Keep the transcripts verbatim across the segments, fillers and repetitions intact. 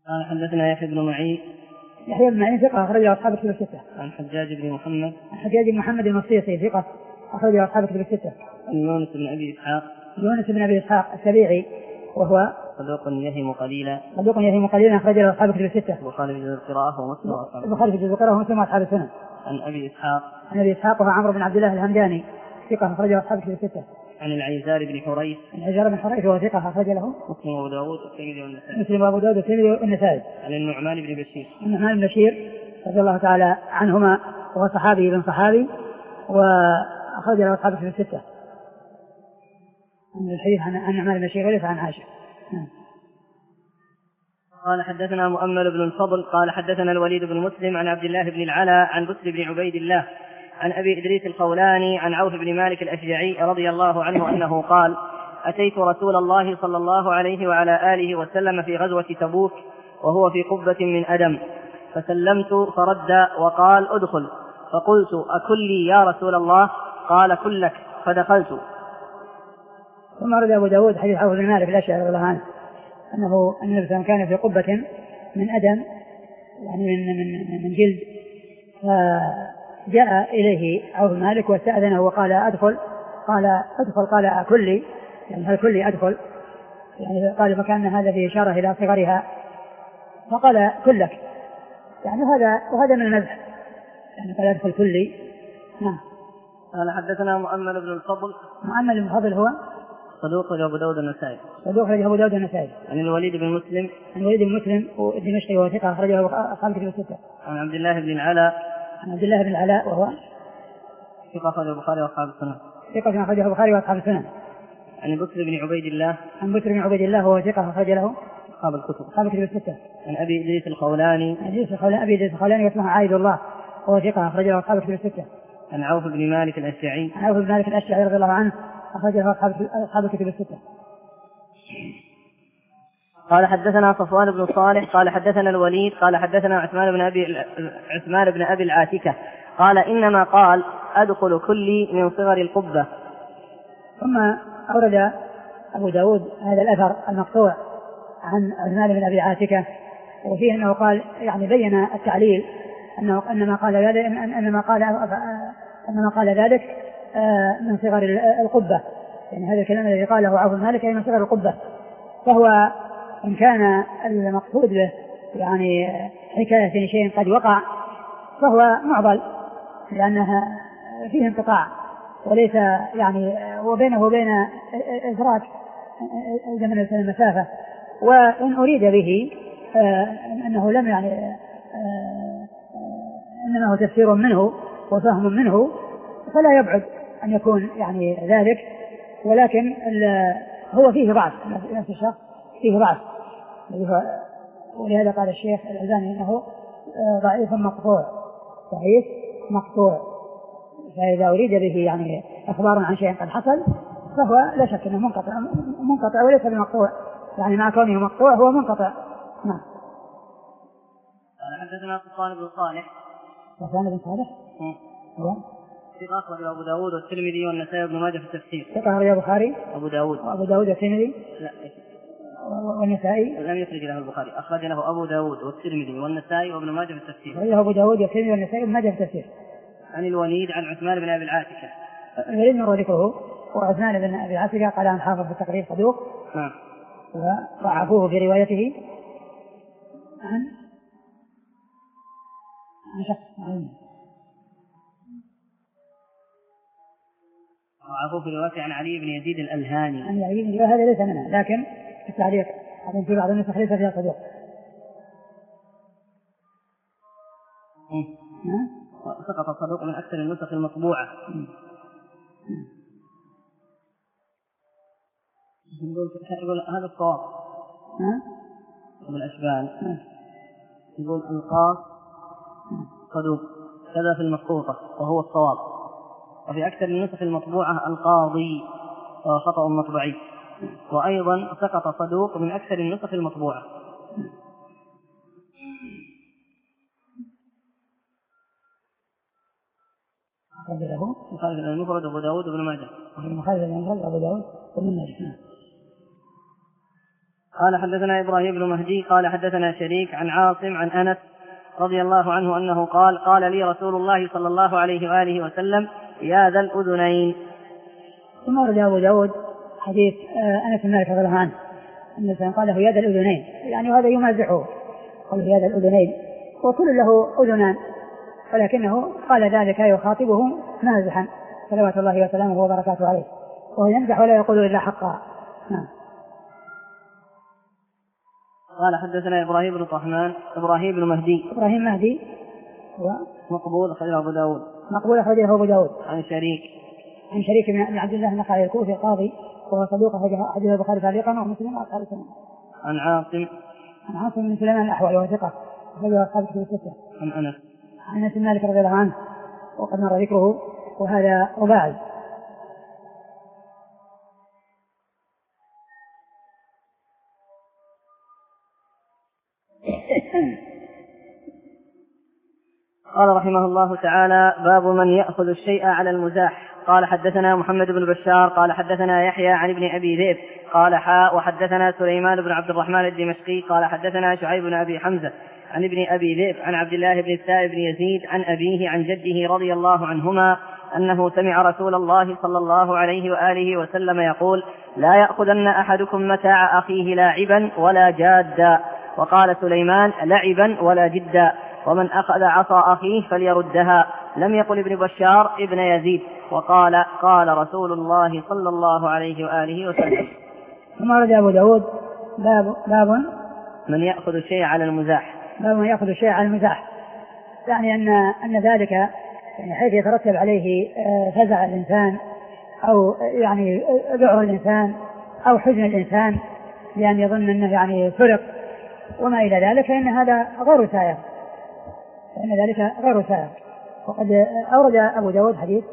قال حدثنا يحيى بن معين. يحيى بن معين ثقة أخرجه أصحاب الكتب الستة. عن حجاج بن محمد. عن حجاج بن محمد المصيصي ثقة أخرجه أصحاب الكتب الستة. عن يونس بن أبي إسحاق. يونس بن أبي إسحاق السبيعي وهو صدوق يهم قليلا. صدوق يهم قليلا أخرجه أصحاب الكتب الستة. البخاري في جزء القراءة ومسلم وأصحاب البخاري في جزء القراءة ومسلم وأصحاب السنن. عن أبي إسحاق. عن أبي إسحاق وهو عمرو بن عبد الله الهمداني ثقة أخرجه أصحاب الكتب الستة. عن العيزار بن حريث. العيزار بن حريث وهو ثقة أخرج له مسلم وأبو داود والترمذي والنسائي. مسلم وأبو داود والترمذي والنسائي. عن النعمان بن بشير. النعمان بن بشير رضي الله تعالى عنهما وهو صحابي بن صحابي وأخرج له أصحاب الكتب الستة. عن الحديث عن النعمان بن بشير وليس عن عائشة. قال حدثنا مؤمل بن الفضل قال حدثنا الوليد بن مسلم عن عبد الله بن العلا عن بسر بن عبيد الله عن أبي إدريس الخولاني عن عوف بن مالك الأشجعي رضي الله عنه أنه قال: أتيت رسول الله صلى الله عليه وعلى آله وسلم في غزوة تبوك وهو في قبة من أدم، فسلمت فرد وقال: أدخل. فقلت: أكلي يا رسول الله؟ قال: كلك. فدخلت. ثم رد أبو داود حديث عوف بن مالك الأشجعي رضي الله عنه أنه النبي كان في قبة من أدم يعني من, من, من جلد، فجاء إليه عوف بن مالك واستأذنه وقال: أدخل. قال: أدخل. قال: أكلي يعني هل كلي أدخل؟ يعني قال فكان هذا في إشارة إلى صغرها، فقال: كلك. يعني هذا وهذا من المزح، يعني قال: أدخل كلي. نعم. قال حدثنا مؤمل بن الفضل. مؤمل بن الفضل هو صدوق أبو داود النسائي. صدوق أبو داود النسائي. عن الوليد بن مسلم. عن الوليد بن مسلم والدمشقي وهو ثقة أخرجه أصحاب الكتب الستة. عن عبد الله بن العلا. عن عبد الله بن العلاء وهو ثقة أخرجه البخاري وأصحاب السنن. ثقة أخرجه البخاري وأصحاب السنن. عن بسر بن عبيد الله. عن بسر بن عبيد الله وهو ثقة أخرج له أصحاب الكتب. أصحاب الكتب الستة. عن أبي إدريس الخولاني. عن أبي إدريس الخولاني واسمه عايد الله وهو ثقة أخرج له أصحاب الكتب الستة. عن عوف بن مالك الأشجعي. عن عوف بن مالك الأشجعي رضي الله عنه أخرج له أصحاب الكتب الستة. قال حدثنا صفوان بن صالح قال حدثنا الوليد قال حدثنا عثمان بن أبي عثمان بن أبي العاتكة قال: إنما قال: أدخل كلي من صغر القبة. ثم أورد أبو داود هذا الأثر المقطوع عن عثمان بن أبي العاتكة، وفيه أنه قال يعني بين التعليل أنه إنما قال ذلك إنما قال إنما قال ذلك من صغر القبة، يعني هذا الكلام الذي قاله عوف بن مالك من صغر القبة، فهو إن كان المقصود به يعني حكاية شيء قد وقع فهو معضل لأنها فيه انقطاع وليس يعني وبينه وبين إدراك زمن المسافة، وإن أريد به أنه لم يعني إنما هو تفسير منه وفهم منه فلا يبعد أن يكون يعني ذلك، ولكن هو فيه ضعف، نفس الشخص فيه ضعف، ولهذا قال الشيخ الألباني إنه ضعيف مقطوع ضعيف مقطوع، فإذا أريد به يعني أخبار عن شيء قد حصل فهو لا شك أنه منقطع منقطع وليس بمقطوع، يعني مع كونه مقطوع هو منقطع. نعم. حدثنا صفوان بن صالح. صفوان بن صالح هو ثقة أخرجه أبو داود والترمذي والنسائي وابن ماجه في التفسير. ثقة أخرجه البخاري. أبو داود. وأبو داود والترمذي. لا. والنسائي. لم يخرج له البخاري، أخرج له أبو داود والترمذي والنسائي وابن ماجه في التفسير. أخرجه أبو داود والترمذي والنسائي وابن ماجه في التفسير. عن الوليد عن عثمان بن أبي العاتكة. الوليد مر ذكره، وعثمان بن أبي العاتكة قال عن حافظ في التقريب صدوق. نعم. وضعفوه في روايته عن عن شخص معين. وضعفوه في روايته عن علي بن يزيد الألهاني. عن علي بن يزيد هذا ليس منه، لكن في التعليق في بعض النسخ ليس فيها صدوق. سقط صدوق من أكثر النسخ المطبوعة. يقول هذا الصواب من الأشبال، يقول القاف صدوق كذا في المخطوطة وهو الصواب، وفي أكثر النسخ المطبوعة القاضي خطأ مطبعي، وأيضا سقط صدوق من أكثر النسخ المطبوعة. له مخالف المفرد أبو داود وابن ماجه. مخالف المفرد أبو داود وابن ماجه. قال حدثنا إبراهيم بن مهدي قال حدثنا شريك عن عاصم عن أنس رضي الله عنه أنه قال قال لي رسول الله صلى الله عليه وآله وسلم يا ذا الأذنين. ثم ورد أبو داود حديث أنس بن مالك رضي الله عنه أن قال له يا ذا الأذنين، يعني هذا يمازحه، قال يا ذا الأذنين، وكل له أذنان، ولكنه قال ذلك يخاطبه مازحا صلوات الله وسلامه وبركاته عليه، وهو يمزح ولا يقول إلا حقا. نعم. قال حدثنا إبراهيم بن طهمان إبراهيم بن مهدي إبراهيم مهدي هو مقبول أخرجه أبو داود مقبول أخرجه أبو داود عن شريك عن شريك بن عبد الله النخعي الكوفي القاضي وهو صدوق أخرجه البخاري تعليقا ومسلم وأصحاب السنن. عن عاصم عن عاصم بن سليمان الأحول وهو ثقة أخرجه أصحاب الكتب الستة. عن أنس عن أنس بن مالك رضي الله عنه وقد مر ذكره، وهذا رباعي. قال رحمه الله تعالى باب من يأخذ الشيء على المزاح. قال حدثنا محمد بن بشار قال حدثنا يحيى عن ابن أبي ذئب قال حاء وحدثنا سليمان بن عبد الرحمن الدمشقي قال حدثنا شعيب بن أبي حمزة عن ابن أبي ذئب عن عبد الله بن السائب بن يزيد عن أبيه عن جده رضي الله عنهما أنه سمع رسول الله صلى الله عليه وآله وسلم يقول لا يأخذن أحدكم متاع أخيه لاعبا ولا جادا. وقال سليمان لعبا ولا جدا. ومن أخذ عصا أخيه فليردها. لم يقل ابن بشار ابن يزيد. وقال قال رسول الله صلى الله عليه وآله وسلم. ثم ورد أبو داود باب, باب من يأخذ الشيء على المزاح. باب من يأخذ الشيء على المزاح، يعني أن, أن ذلك يعني حيث يترتب عليه فزع الإنسان أو يعني ذعر الإنسان أو حزن الإنسان لأن يظن أنه يعني سرق وما إلى ذلك، فإن هذا غير سائغ، فإن ذلك غير سائغ. وقد أورد أبو داود حديث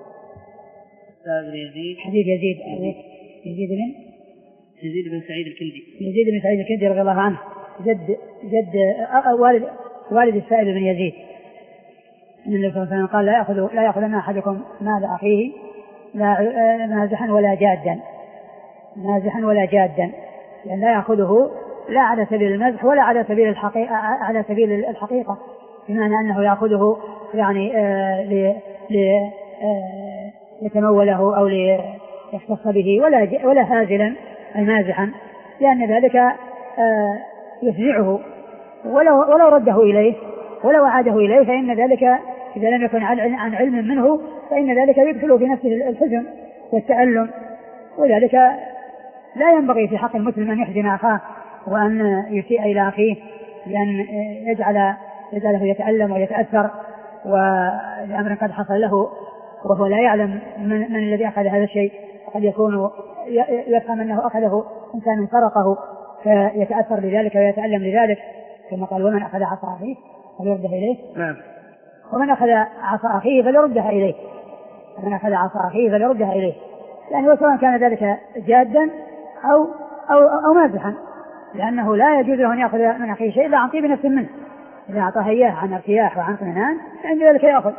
يزيد حديث يزيد يزيد بن يزيد بن سعيد الكندي يزيد بن سعيد الكندي رضي الله عنه جد جد والد والد السائب بن يزيد أن النبي صلى الله عليه وسلم قال لا يأخذ لا يأخذن أحدكم مال أخيه لا مازحا ولا جادا مازحا ولا جادا، لأن لا يأخذه لا على سبيل المزح ولا على سبيل الحقيقة على سبيل الحقيقة بمعنى أنه يأخذه يعني آه ل ل آه يتموله أو ليختص به ولا ولا هازلا أي مازحا، لأن ذلك آه يفزعه ولو ولو رده إليه ولو عاده إليه، فإن ذلك إذا لم يكن عن علم منه فإن ذلك يدخل في نفسه الحزن والتألم، وذلك لا ينبغي في حق المسلم أن يحزن أخاه وأن يسيء إلى أخيه بأن يجعل يجعله يتألم ويتأثر ولأمر قد حصل له وهو لا يعلم من, من الذي أخذ هذا الشيء، قد يكون يفهم أنه أخذه إنسان سرقه فيتأثر لذلك ويتألم لذلك، كما قال ومن أخذ عصا أخيه فليردها إليه. نعم. ومن أخذ عصا أخيه فليردها إليه ومن أخذ عصا أخيه فليردها إليه، يعني وسواء كان ذلك جادا أو أو أو مازحا، لأنه لا يجوز له أن يأخذ من أخيه شيء إلا عن طيب نفس منه، إذا أعطاه إياه عن ارتياح وعن اطمئنان فعند ذلك يأخذ.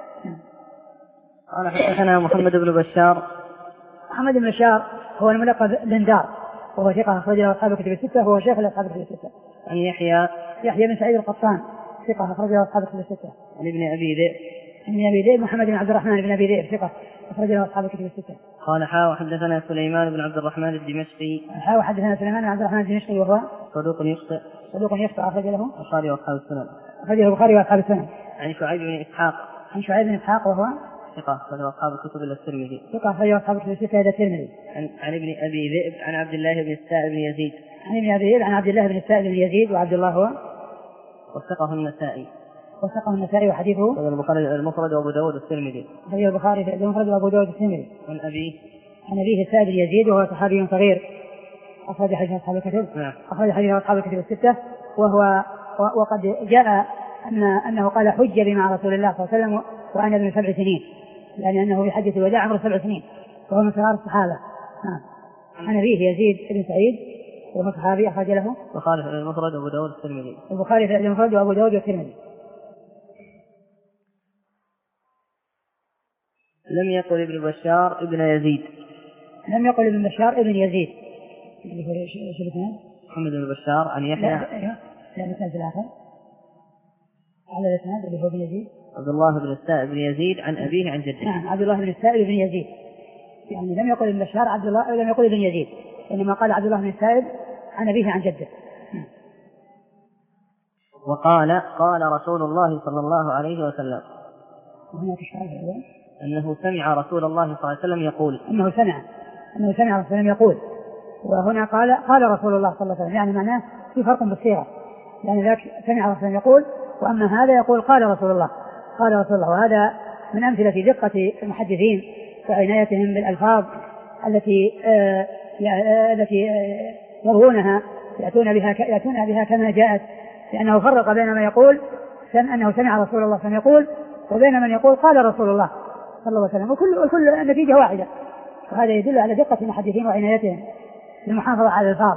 قال حدثنا محمد بن بشار. محمد بن بشار هو الملقب بندار وهو ثقة أخرج له أصحاب الكتب الستة وهو شيخ لأصحاب الكتب الستة. عن يحيى يحيى بن سعيد القطان ثقة أخرج له أصحاب الكتب الستة. عن ابن أبي ذئب عن ابن أبي ذئب محمد بن عبد الرحمن بن أبي ذئب ثقة أخرج له أصحاب الكتب الستة. قال حا وحدثنا سليمان بن عبد الرحمن الدمشقي. حا وحدثنا سليمان بن عبد الرحمن الدمشقي وهو صدوق يخطئ صدوق يخطئ أخرج له البخاري وأصحاب السنن. أخرجه البخاري وأصحاب السنن. عن شعيب بن إسحاق. عن شعيب بن إسحاق وهو ثقة أخرجه أصحاب الكتب إلا الترمذي. ثقة أخرجه أصحاب الكتب الستة إلا الترمذي. عن عن ابن أبي ذئب عن عبد الله بن السائب بن يزيد. عن ابن أبي ذئب عن عبد الله بن السائب بن يزيد وعبد الله هو وثقه النسائي. وثقه النسائي وحديثه البخاري المفرد وأبو داود والترمذي. أخرجه البخاري في المفرد وأبو داود والترمذي. عن أبيه عن أبيه السائب بن يزيد وهو صحابي صغير أخرج حديث أصحاب الكتب. نعم. أخرج حديث أصحاب الكتب الستة، وهو وقد جاء أن أنه قال حج بي مع رسول الله صلى الله عليه وسلم وأنا ابن سبع سنين، يعني أنه في حجة الوداع عمره سبع سنين وهو من صغار الصحابة. نعم. عن أبيه يزيد بن سعيد وهو صحابي أخرج له البخاري في المفرد وأبو داود والترمذي. البخاري في المفرد وأبو داود والترمذي. لم يقل ابن بشار ابن يزيد. لم يقل ابن بشار ابن يزيد. اللي هو ايش الاثنين؟ محمد بن بشار عن يحيى. لا أيوه لا الإسناد الآخر على الإسناد اللي هو بن يزيد. عبد الله بن السائب بن يزيد عن أبيه عن جده. نعم عبد الله بن السائب بن يزيد، يعني لم يقل ابن بشار عبد الله لم يقل ابن يزيد، إنما قال عبد الله بن السائب عن أبيه عن جده. وقال قال رسول الله صلى الله عليه وسلم وهناك شاهد أنه سمع رسول الله صلى الله عليه وسلم يقول أنه سمع أنه سمع رسول الله يقول، وهنا قال قال رسول الله صلى الله عليه وسلم، يعني معناه في فرق بالصيغة، يعني ذاك سمع رسول الله يقول، وأما هذا يقول قال رسول الله قال رسول الله. وهذا من أمثلة دقة المحدثين وعنايتهم بالألفاظ التي آه التي آه يروونها يأتون بها يأتون بها كما جاءت، لأنه فرق بين ما يقول أنه سمع رسول الله صلى الله عليه وسلم يقول وبين من يقول قال رسول الله صلى الله عليه وسلم، وكل وكل النتيجة واحدة. وهذا يدل على دقة المحدثين وعنايتهم بالمحافظة على الألفاظ.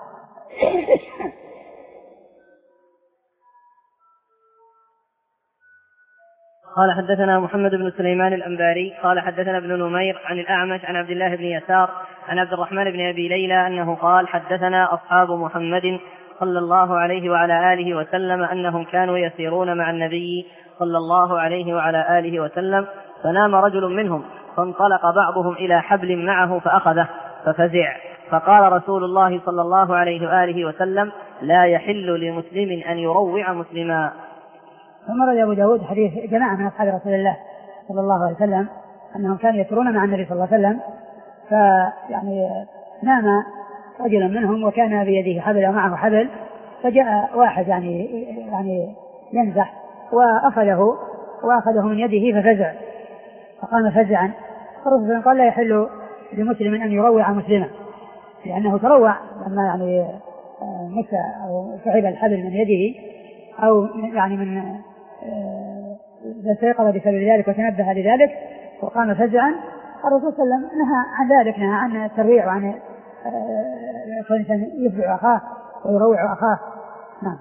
قال حدثنا محمد بن سليمان الأنباري قال حدثنا ابن نمير عن الأعمش عن عبد الله بن يسار عن عبد الرحمن بن أبي ليلى أنه قال حدثنا أصحاب محمد صلى الله عليه وعلى آله وسلم أنهم كانوا يسيرون مع النبي صلى الله عليه وعلى آله وسلم، فنام رجل منهم فانطلق بعضهم إلى حبل معه فأخذه ففزع، فقال رسول الله صلى الله عليه وآله وسلم لا يحل لمسلم أن يروع مسلما. ثم روى أبو داود حديث جماعة من أصحاب رسول الله صلى الله عليه وسلم أنهم كانوا يسيرون مع النبي صلى الله عليه وسلم، فيعني نام رجل منهم وكان بيده حبل ومعه حبل، فجاء واحد يعني يعني ينزح وأخذه وأخذه من يده ففزع، فقام فزعا. فالرسول قال لا يحل لمسلم أن يروع مسلما، لأنه تروع لما يعني مسى أو سحب الحبل من يده أو يعني من استيقظ بسبب ذلك وتنبه لذلك وقام فزعا. الرسول صلى الله عليه وسلم نهى عن ذلك، نهى عن الترويع وعن الإنسان يفزع أخاه ويروع أخاه. نعم.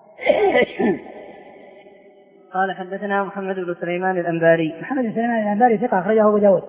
قال حدثنا محمد بن سليمان الأنباري. محمد بن سليمان الأنباري ثقة أخرجه أبو داود.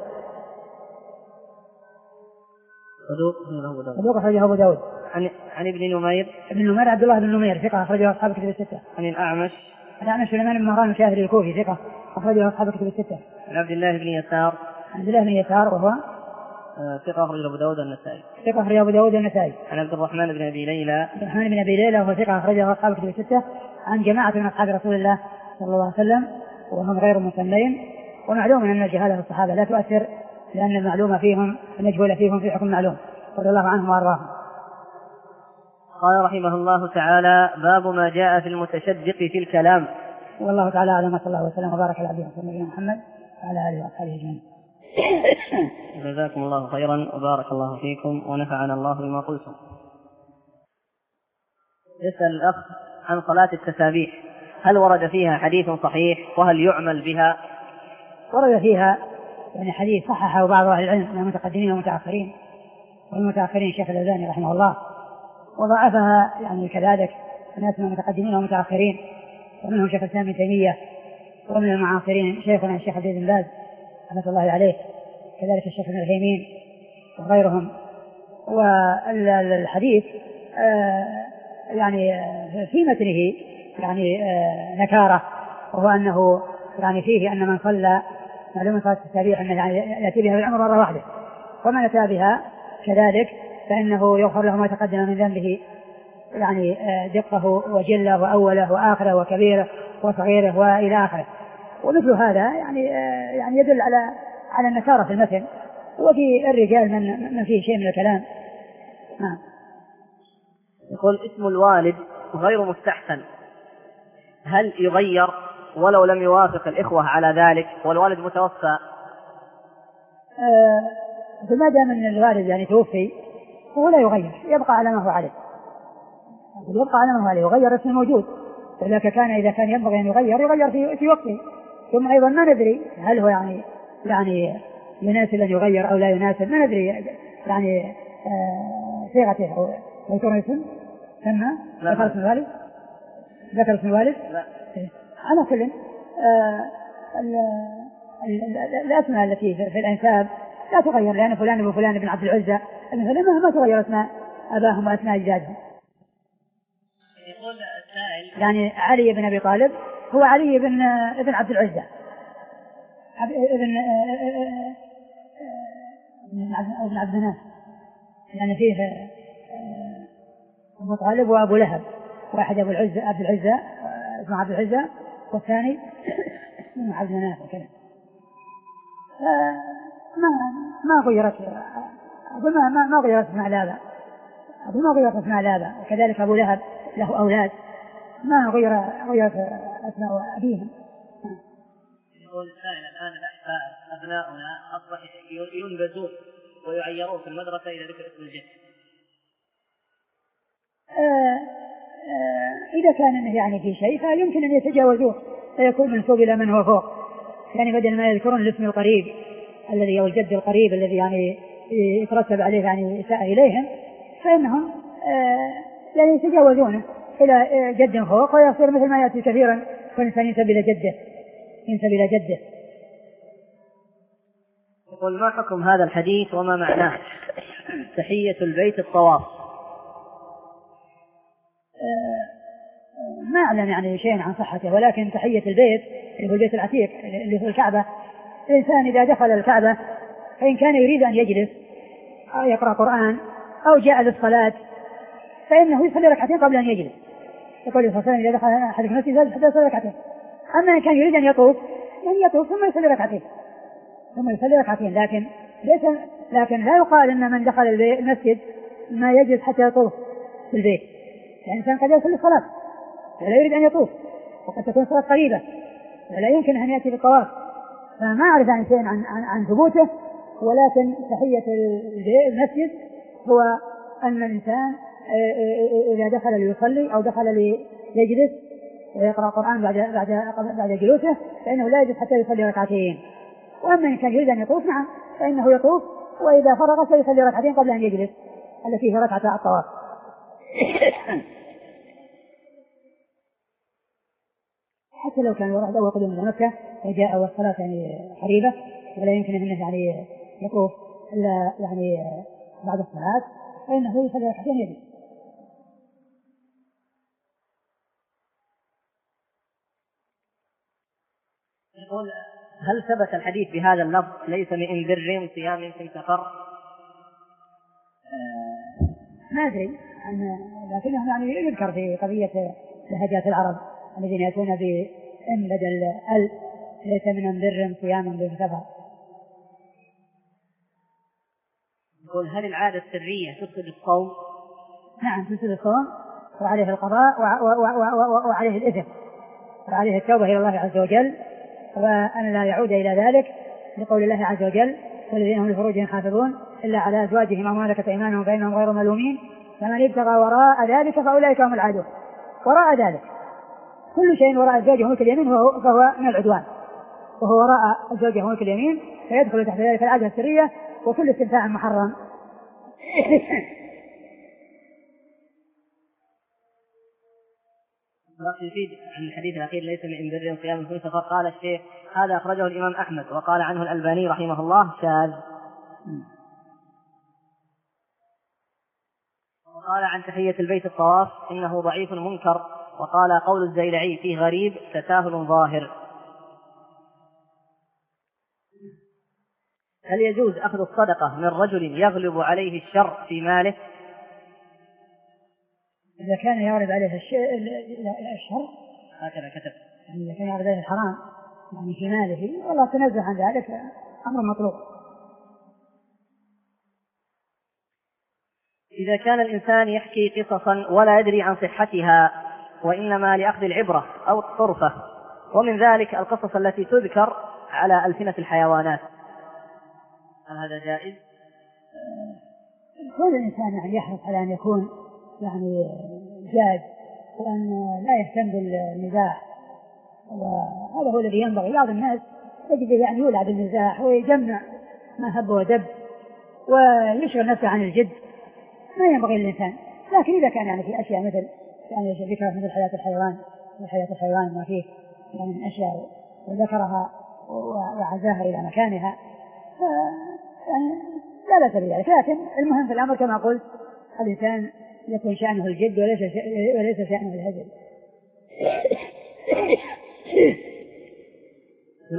صدوق أخرجه أبو داود. عن عن ابن نمير. ابن نمير عبد الله بن نمير ثقة أخرجه أصحاب كتب الستة. عن الأعمش. الأعمش سليمان بن مهران الشاهري الكوفي ثقة أخرجه أصحاب كتب الستة. عن عبد الله بن يسار. عبد الله بن يسار وهو ثقة أخرجه أبو داود النسائي. ثقة أخرجه أبو داود النسائي. عن عبد الرحمن بن أبي ليلى. عبد الرحمن بن أبي ليلى وهو ثقة أخرجه أصحاب كتب الستة. عن جماعة من أصحاب رسول الله صلى الله عليه وسلم وهم غير مسمين. ومعلوم أن الجهالة في الصحابة لا تؤثر، لأن المعلومة فيهم المجهولة فيهم في حكم معلوم رضي الله عنهم وأرضاهم. قال رحمه الله تعالى باب ما جاء في المتشدق في الكلام. والله تعالى أعلم، صلى الله وسلم وبارك على عبده ورسوله محمد وعلى آله وأصحابه أجمعين. جزاكم الله خيرا وبارك الله فيكم ونفعنا الله بما قلتم. يسأل الأخ عن صلاة التسابيح، هل ورد فيها حديث صحيح وهل يعمل بها؟ ورد فيها يعني حديث صححه بعض أهل العلم من المتقدمين والمتأخرين، والمتأخرين الشيخ الألباني رحمه الله، وضعفها يعني كذلك ناس من المتقدمين والمتأخرين، ومنهم شيخ الإسلام ابن تيمية، ومن المعاصرين شيخنا الشيخ عبد العزيز بن باز رحمة الله عليه، كذلك الشيخ ابن عثيمين وغيرهم. والحديث آه يعني في متنه يعني آه نكارة، وهو أنه يعني فيه أن من صلى معلومة صلاة التسابيح أنه يعني يأتي بها بالعمر مرة واحدة، ومن أتى بها كذلك فإنه يغفر له ما تقدم من ذنبه، يعني دقه وجله وأوله وآخره وكبيره وصغيره وإلى آخره. ومثل هذا يعني يعني يدل على على النكارة في المتن، وفي الرجال من من فيه شيء من الكلام. نعم. يقول اسم الوالد غير مستحسن، هل يغير ولو لم يوافق الإخوة على ذلك والوالد متوفى؟ آه فما دام أن الوالد يعني توفي هو لا يغير، يبقى على ما هو عليه، يبقى على ما هو عليه، يغير اسم موجود، ولكن كان إذا كان ينبغي أن يغير يغير في في وقته. ثم أيضا ما ندري هل هو يعني يعني يناسب أن يغير أو لا يناسب، ما ندري يعني آه صيغته أو ذكر اسم ثم ذكر اسم الوالد ذكر اسم الوالد لا. على كل آه الأسماء التي في الأنساب لا تغير، لأن فلان ابن فلان بن عبد العزى مثلا ما تغير أسماء أباهم وأسماء أجدادهم. يعني علي بن أبي طالب هو علي بن ابن عبد العزة ابن ابن عبد مناف، يعني فيه أبو طالب وأبو لهب، واحد أبو العزة عبد العزة اسمه عبد العزة والثاني اسمه عبد مناف وكذا. ما ما غيرت أقول ما ما ما غيرت اسماء الآباء، أقول ما غيرت اسماء الآباء، وكذلك أبو لهب له أولاد ما غير غيرت أسماء أبيهم. يقول السائل الآن الأحفاد أبناؤنا أصبح ينبذون ويعيرون في المدرسة إذا ذكر اسم الجد. آه آه إذا كان يعني في شيء فيمكن أن يتجاوزوه فيكون منسوب إلى من هو فوق، يعني بدل ما يذكرون الاسم القريب الذي هو الجد القريب الذي يعني يترتب عليه يعني إساءة إليهم، فإنهم آه يعني يتجاوزونه إلى جد فوق، ويصير مثل ما يأتي كثيرا فالإنسان ينسب إلى جده ينسب إلى جده. يقول ما حكم هذا الحديث وما معناه؟ تحية البيت الطواف. ما أعلم يعني شيء عن صحته، ولكن تحية البيت اللي هو البيت العتيق اللي هو الكعبة، الإنسان إذا دخل الكعبة فإن كان يريد أن يجلس أو يقرأ قرآن أو جاء للصلاة فإنه يصلي ركعتين قبل أن يجلس. يقول صلى الله عليه وسلم إذا دخل أحد في المسجد حتى يصلي ركعتين. أما إن كان يريد أن يطوف يعني يطوف ثم يصلي ركعتين ثم يصلي ركعتين لكن ليس لكن لا يقال أن من دخل المسجد ما يجلس حتى يطوف في البيت، يعني الإنسان قد يصلي الصلاة ولا يريد أن يطوف، وقد تكون صلاة قريبة ولا يمكن أن يأتي بالطواف. فما أعرف عن شيء عن, عن, عن ثبوته، ولكن تحية المسجد هو أن الإنسان إذا دخل ليصلي أو دخل ليجلس ويقرأ قرآن بعد بعد بعد جلوسه فإنه لا يجلس حتى يصلي ركعتين. وأما إن كان يريد أن يطوف نعم فإنه يطوف، وإذا فرغ فيصلي ركعتين قبل أن يجلس التي هي ركعة الطواف. حتى لو كان ورد أول قدوم إلى مكة وجاء والصلاة يعني قريبة ولا يمكن أنه يعني يطوف إلا يعني بعد الصلاة فإنه يصلي ركعتين يجلس. يقول هل ثبت الحديث بهذا اللفظ ليس من بر صيام في سفر؟ آه ما أدري، لكنه يعني يذكر في قضية لهجات العرب الذين يأتون بإن بدل ال ليس من بر صيام في سفر. يقول هل العادة السرية تفسد الصوم؟ نعم تفسد الصوم وعليه القضاء وعليه الإثم وعليه التوبة إلى الله عز وجل وأن لا يعود إلى ذلك، لقول الله عز وجل والذين هم لفروجهم حافظون إلا على أزواجهم أو ما ملكت أيمانهم فإنهم غير ملومين فمن ابتغى وراء ذلك فأولئك هم العادون. وراء ذلك كل شيء وراء الزوجة وملك اليمين فهو من العدوان، وهو وراء الزوجة وملك اليمين فيدخل تحت ذلك العادة السرية وكل استمتاع محرم. يفيد عن الحديث الأخير ليس من بر صيام في سفر. قال الشيخ هذا أخرجه الإمام أحمد وقال عنه الألباني رحمه الله شاذ. وقال عن تحية البيت الطواف إنه ضعيف منكر، وقال قول الزيلعي فيه غريب تساهل ظاهر. هل يجوز أخذ الصدقة من رجل يغلب عليه الشر في ماله؟ إذا كان يغلب عليه الشر هكذا كتب يعني إذا كان يغلب عليه الحرام يعني في ماله والله تنزه عن ذلك أمر مطلوب. إذا كان الإنسان يحكي قصصا ولا يدري عن صحتها وإنما لأخذ العبرة أو الطرفة، ومن ذلك القصص التي تذكر على ألسنة الحيوانات، هل هذا جائز؟ كل الإنسان يعني يحرص على أن يكون يعني جاد وأن لا يهتم بالمزاح، وهذا هو الذي ينبغي. بعض الناس يجب يعني يولع بالمزاح ويجمع ما هب ودب ويشغل نفسه عن الجد، ما ينبغي للإنسان. لكن إذا كان يعني في أشياء مثل يعني ذكر مثل حياة الحيوان وحياة الحيوان ما فيه يعني من أشياء وذكرها وعزاها إلى مكانها يعني لا بأس بذلك، لكن المهم في الأمر كما قلت الإنسان يكون شأنه الجد وليس وليس شأنه الهزل.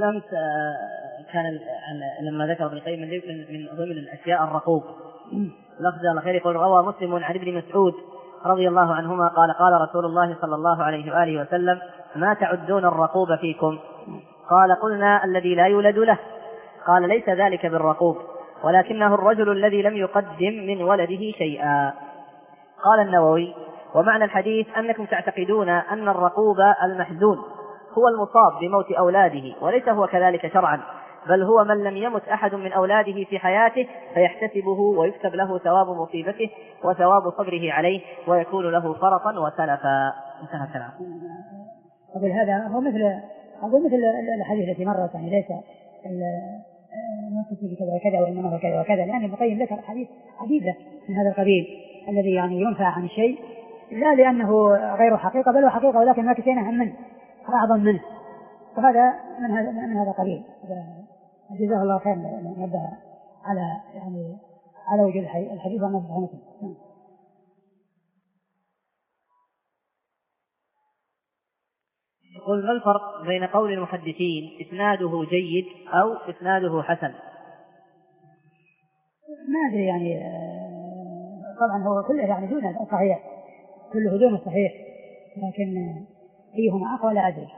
بالأمس كان لما ذكر ابن القيم من ضمن الأشياء الرقوب لفظ الله خير يقول روى مسلم عن ابن مسعود رضي الله عنهما قال قال رسول الله صلى الله عليه وآله وسلم ما تعدون الرقوب فيكم؟ قال قلنا الذي لا يولد له. قال ليس ذلك بالرقوب ولكنه الرجل الذي لم يقدم من ولده شيئا. قال النووي ومعنى الحديث أنكم تعتقدون أن الرقوب المحزون هو المصاب بموت أولاده، وليس هو كذلك شرعا، بل هو من لم يمت أحد من أولاده في حياته فيحتسبه ويكتب له ثواب مصيبته وثواب صبره عليه ويكون له فرطا وسلفا. انتهى الكلام. أقول هذا هو مثل أقول مثل الحديث التي مرت، يعني ليس المتصل بكذا وكذا وإنما هو كذا وكذا، لأن ابن القيم ذكر حديث عديدة من هذا القبيل الذي يعني ينفع عن الشيء لا لأنه غير حقيقة بل هو حقيقة ولكن ما كتينا هم منه أعظم منه، وهذا من هذا من هذا قبيل. جزاه الله خير نبه على يعني على وجود الحديث والناس فهمته. يقول ما الفرق بين قول المحدثين إسناده جيد أو إسناده حسن؟ ما أدري يعني طبعا هو كله يعني دون الصحيح، كله دون الصحيح، لكن فيهما أقوى لا أدري.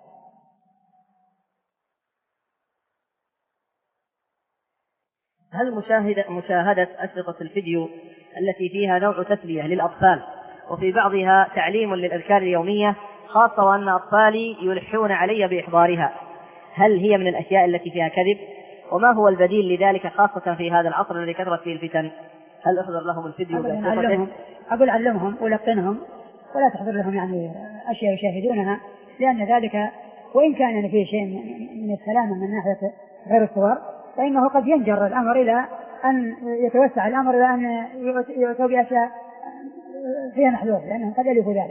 هل مشاهدة, مشاهدة أشرطة الفيديو التي فيها نوع تسلية للأطفال وفي بعضها تعليم للأذكار اليومية خاصة وأن أطفالي يلحون علي بإحضارها، هل هي من الأشياء التي فيها كذب؟ وما هو البديل لذلك خاصة في هذا العصر الذي كثرت فيه الفتن؟ هل أحضر لهم الفيديو؟ أقول, أقول علمهم ولقنهم ولا تحضر لهم يعني أشياء يشاهدونها، لأن ذلك وإن كان يعني فيه شيء من السلامة من ناحية غير الصور فإنه قد ينجر الأمر إلى أن يتوسع الأمر إلى أن يؤتوا بأشياء فيها محذور، لأنهم قد يلفوا ذلك.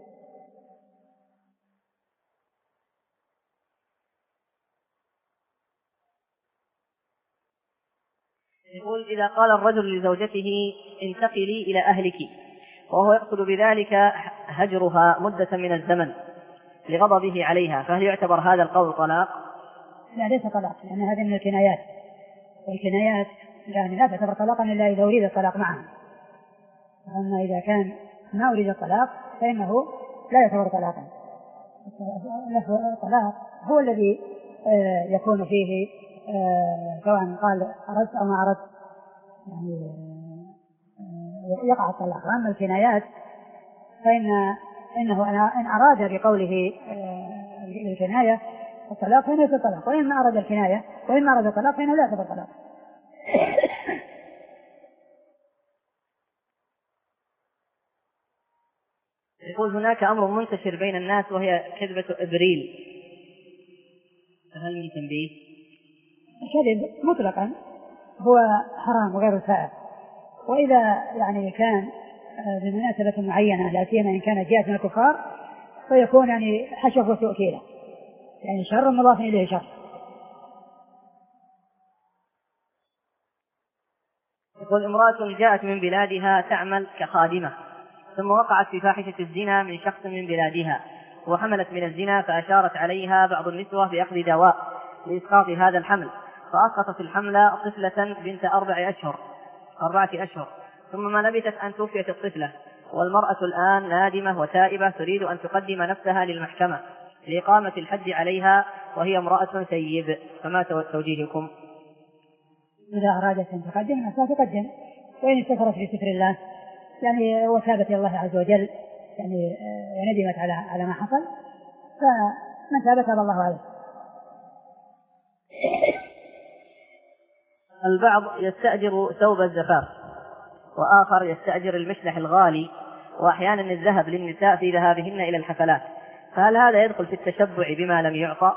يقول إذا قال الرجل لزوجته انتقلي إلى أهلك وهو يقصد بذلك هجرها مدة من الزمن لغضبه عليها، فهل يعتبر هذا القول طلاق؟ لا ليس طلاق، لأن هذه من الكنايات، والكنايات يعني لا تعتبر طلاقا إلا إذا أريد الطلاق معها، أما إذا كان ما أريد الطلاق فإنه لا يعتبر طلاقا. الطلاق هو الذي يكون فيه سواء قال أردت أو ما أردت يعني يقع الطلاق. وأما الكنايات فإن إنه إن أراد بقوله الكناية الطلاق فإنه يصير طلاق، وإن ما أراد الكناية وإن ما أراد الطلاق فإنه لا يعتبر طلاق. يقول هناك أمر منتشر بين الناس وهي كذبة إبريل، فهل من تنبيه؟ الكذب مطلقا هو حرام وغير سائغ، وإذا يعني كان بمناسبة معينة لا سيما إن كانت جاءت من الكفار فيكون يعني حشف وتأكيله، يعني شر مضاف إليه شر. يقول امرأة جاءت من بلادها تعمل كخادمة ثم وقعت في فاحشة الزنا من شخص من بلادها وحملت من الزنا، فأشارت عليها بعض النسوة بأخذ دواء لإسقاط هذا الحمل، فأسقطت الحمل طفلة بنت أربع أشهر أربعة أشهر ثم ما لبثت أن توفيت الطفلة، والمرأة الآن نادمة وتائبة تريد أن تقدم نفسها للمحكمة لإقامة الحد عليها وهي امرأة سيب، فما توجيهكم؟ إذا أرادت أن تقدم نفسها تقدم، وإن استثرت في ستر الله يعني وتابت الله عز وجل يعني وندمت على على ما حصل فمن تاب تاب الله عليه. البعض يستأجر ثوب الزفاف وآخر يستأجر المشلح الغالي وأحيانا الذهب للنساء في ذهابهن إلى الحفلات، فهل هذا يدخل في التشبع بما لم يعطى؟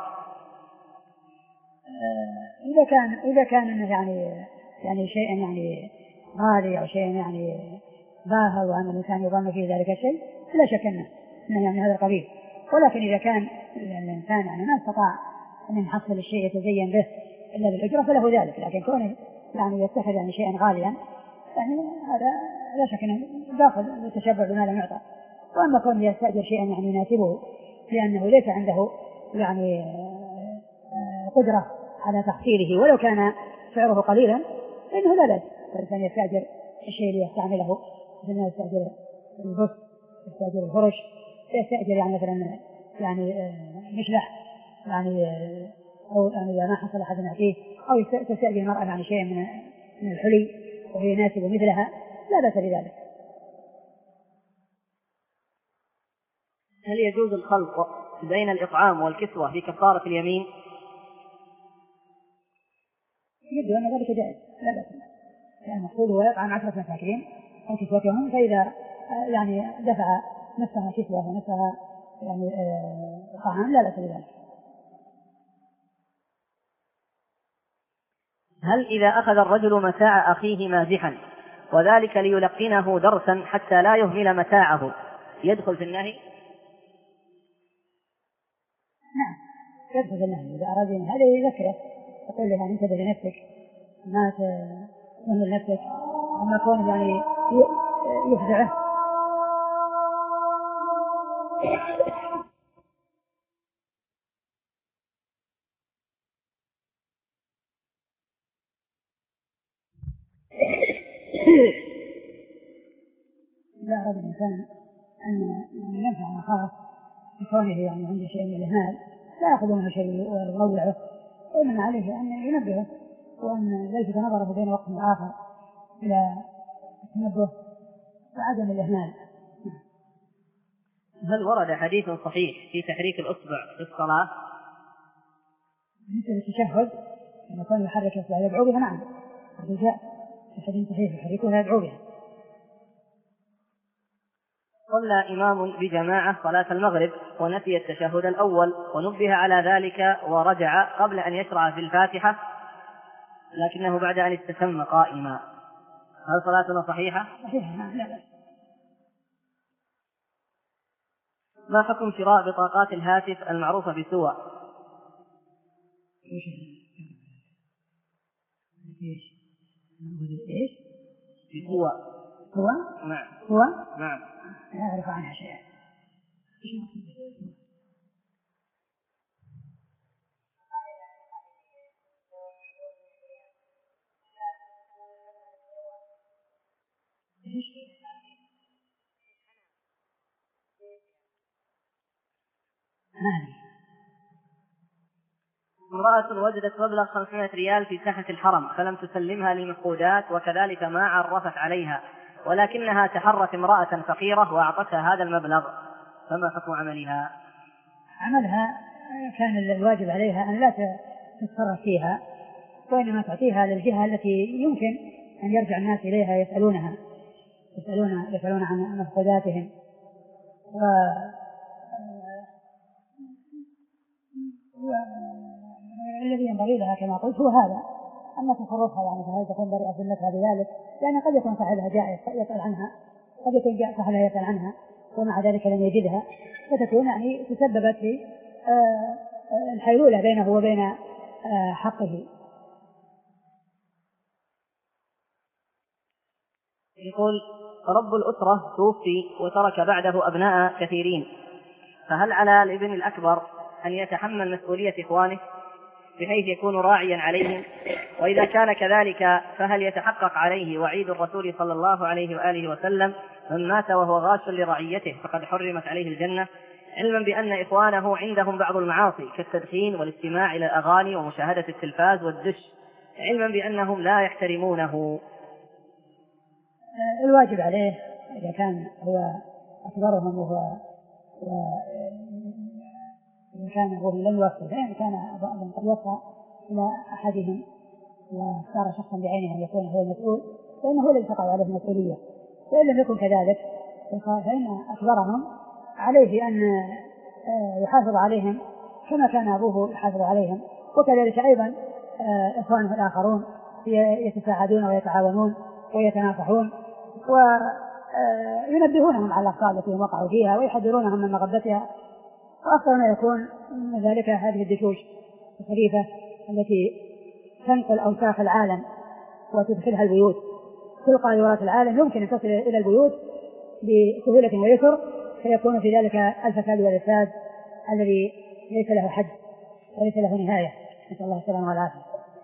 إذا كان إذا كان يعني يعني شيء يعني غالي أو شيء يعني باهظ وأن الإنسان يظن فيه ذلك الشيء لا شك أنه يعني هذا القبيل، ولكن إذا كان الإنسان يعني ما استطاع أن يحصل الشيء يتزين به إلا بالأجرة فله ذلك، لكن كونه يعني يتخذ يعني شيئا غاليا يعني هذا لا شك أنه داخل التشبع بما لم يعطى. وأما كونه يستأجر شيئا يعني يناسبه لأنه ليس عنده يعني قدرة على تحصيله ولو كان سعره قليلا فإنه لا بأس فالإنسان يستأجر الشيء ليستعمله، مثل ما يستأجر البث، يستأجر الفرش، يستأجر يعني مثلا يعني مشلح يعني أو يعني إذا ما حصل أحد يعطيه، أو تستأجر المرأة يعني شيء من من الحلي وهي يناسب مثلها، لا بأس بذلك. هل يجوز الخلط بين الإطعام والكسوة في كفارة اليمين؟ يبدو أن ذلك جائز لا بأس، يعني المقصود هو يطعم عشرة مساكين أو كسوتهم، فإذا يعني دفع نفسها كسوة ونفسها يعني طعام لا بأس بذلك. هل إذا أخذ الرجل متاع أخيه مازحا وذلك ليلقنه درسا حتى لا يهمل متاعه يدخل في النهي؟ نعم يدخل في النهي إذا أراد هذا يذكره يقول له يعني انتبه لنفسك ما تهمل نفسك، أما كون يعني يفزعه. إذا أراد الإنسان أن ينفع أخاه بكونه يعني عنده شيء من الإهمال لا يأخذ منه شيء ويروعه، وإنما عليه أن ينبهه وأن يلفت نظره بين وقت وآخر إلى التنبه وعدم الإهمال. هل ورد حديث صحيح في تحريك الأصبع في الصلاة؟ بالنسبة للتشهد أن يكون يحرك الأصبع يدعو بها، نعم جاء في حديث صحيح يحركها يدعو بها. صلى إمام بجماعة صلاة المغرب ونسي التشهد الأول ونبه على ذلك ورجع قبل أن يشرع في الفاتحة لكنه بعد أن استتم قائما، هل صلاتنا صحيحة؟ صحيحة لا لا. ما حكم شراء بطاقات الهاتف المعروفة بسوى؟ إيش؟ بسوى. هو؟ نعم. هو؟ نعم. لا أعرف عنها شيئا. امرأة وجدت مبلغ خمسمائة ريال في ساحة الحرم فلم تسلمها للمفقودات وكذلك ما عرفت عليها، ولكنها تحرت امرأة فقيرة وأعطتها هذا المبلغ، فما حكم عملها؟ عملها كان الواجب عليها أن لا تتصرف فيها، وإنما تعطيها للجهة التي يمكن أن يرجع الناس إليها يسألونها يسألون يسألون عن مفقوداتهم، و الذي ينبغي لها كما قلت هو هذا، أما تصرفها يعني فهل تكون بريئة ذمتها بذلك، لأن قد يكون صاحبها جاء يسأل عنها، قد يكون جاء صاحبها يسأل عنها ومع ذلك لم يجدها، فتكون يعني تسببت في الحيلولة بينه وبين حقه. يقول رب الأسرة توفي وترك بعده أبناء كثيرين، فهل على الابن الأكبر أن يتحمل مسؤولية إخوانه بحيث يكون راعيا عليهم؟ وإذا كان كذلك فهل يتحقق عليه وعيد الرسول صلى الله عليه وآله وسلم من مات وهو غاش لرعيته فقد حرمت عليه الجنة، علما بأن إخوانه عندهم بعض المعاصي كالتدخين والاستماع إلى الأغاني ومشاهدة التلفاز والدش، علما بأنهم لا يحترمونه؟ الواجب عليه إذا كان هو أكبرهم وهو وإن كان هو لم يوصل، فإن كان بعضهم قد وصل إلى أحدهم وصار شخصا بعينه أن يكون هو المسؤول فإنه هو الذي تقع عليه المسؤولية، وإن لم يكن كذلك فإن أكبرهم عليه أن يحافظ عليهم كما كان أبوه يحافظ عليهم، وكذلك أيضا إخوانه الآخرون يتساعدون ويتعاونون ويتناصحون وينبهونهم على الأخطاء التي هم وقعوا فيها ويحذرونهم من مغبتها. وأفضل ما يكون من ذلك هذه الدشوش الخبيثة التي تنقل أوساخ العالم وتدخلها البيوت، تلقى لوراث العالم يمكن أن تصل إلى البيوت بسهولة ويسر، فيكون في ذلك الفساد والإفساد الذي ليس له حد وليس له نهاية. نسأل الله السلامة والعافية.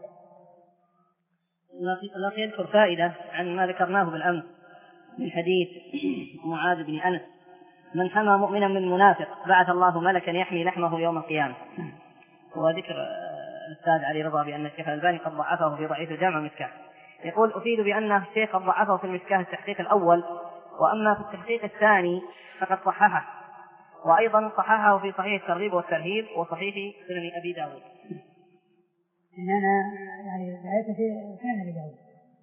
الأخ يذكر فائدة عن ما ذكرناه بالأمس من حديث معاذ بن أنس: من حمى مؤمنا من منافق بعث الله ملكا يحمي لحمه يوم القيامة. وذكر الأستاذ علي رضا بأن الشيخ الألباني قد ضعفه في ضعيف الجامع المشكاة. يقول: أفيد بأن الشيخ قد ضعفه في المشكاة التحقيق الأول، وأما في التحقيق الثاني فقد صححه، وأيضا صححه في صحيح الترغيب والترهيب وصحيح سنن أبي داود. إن أنا يعني رأيت في سنن أبي داود.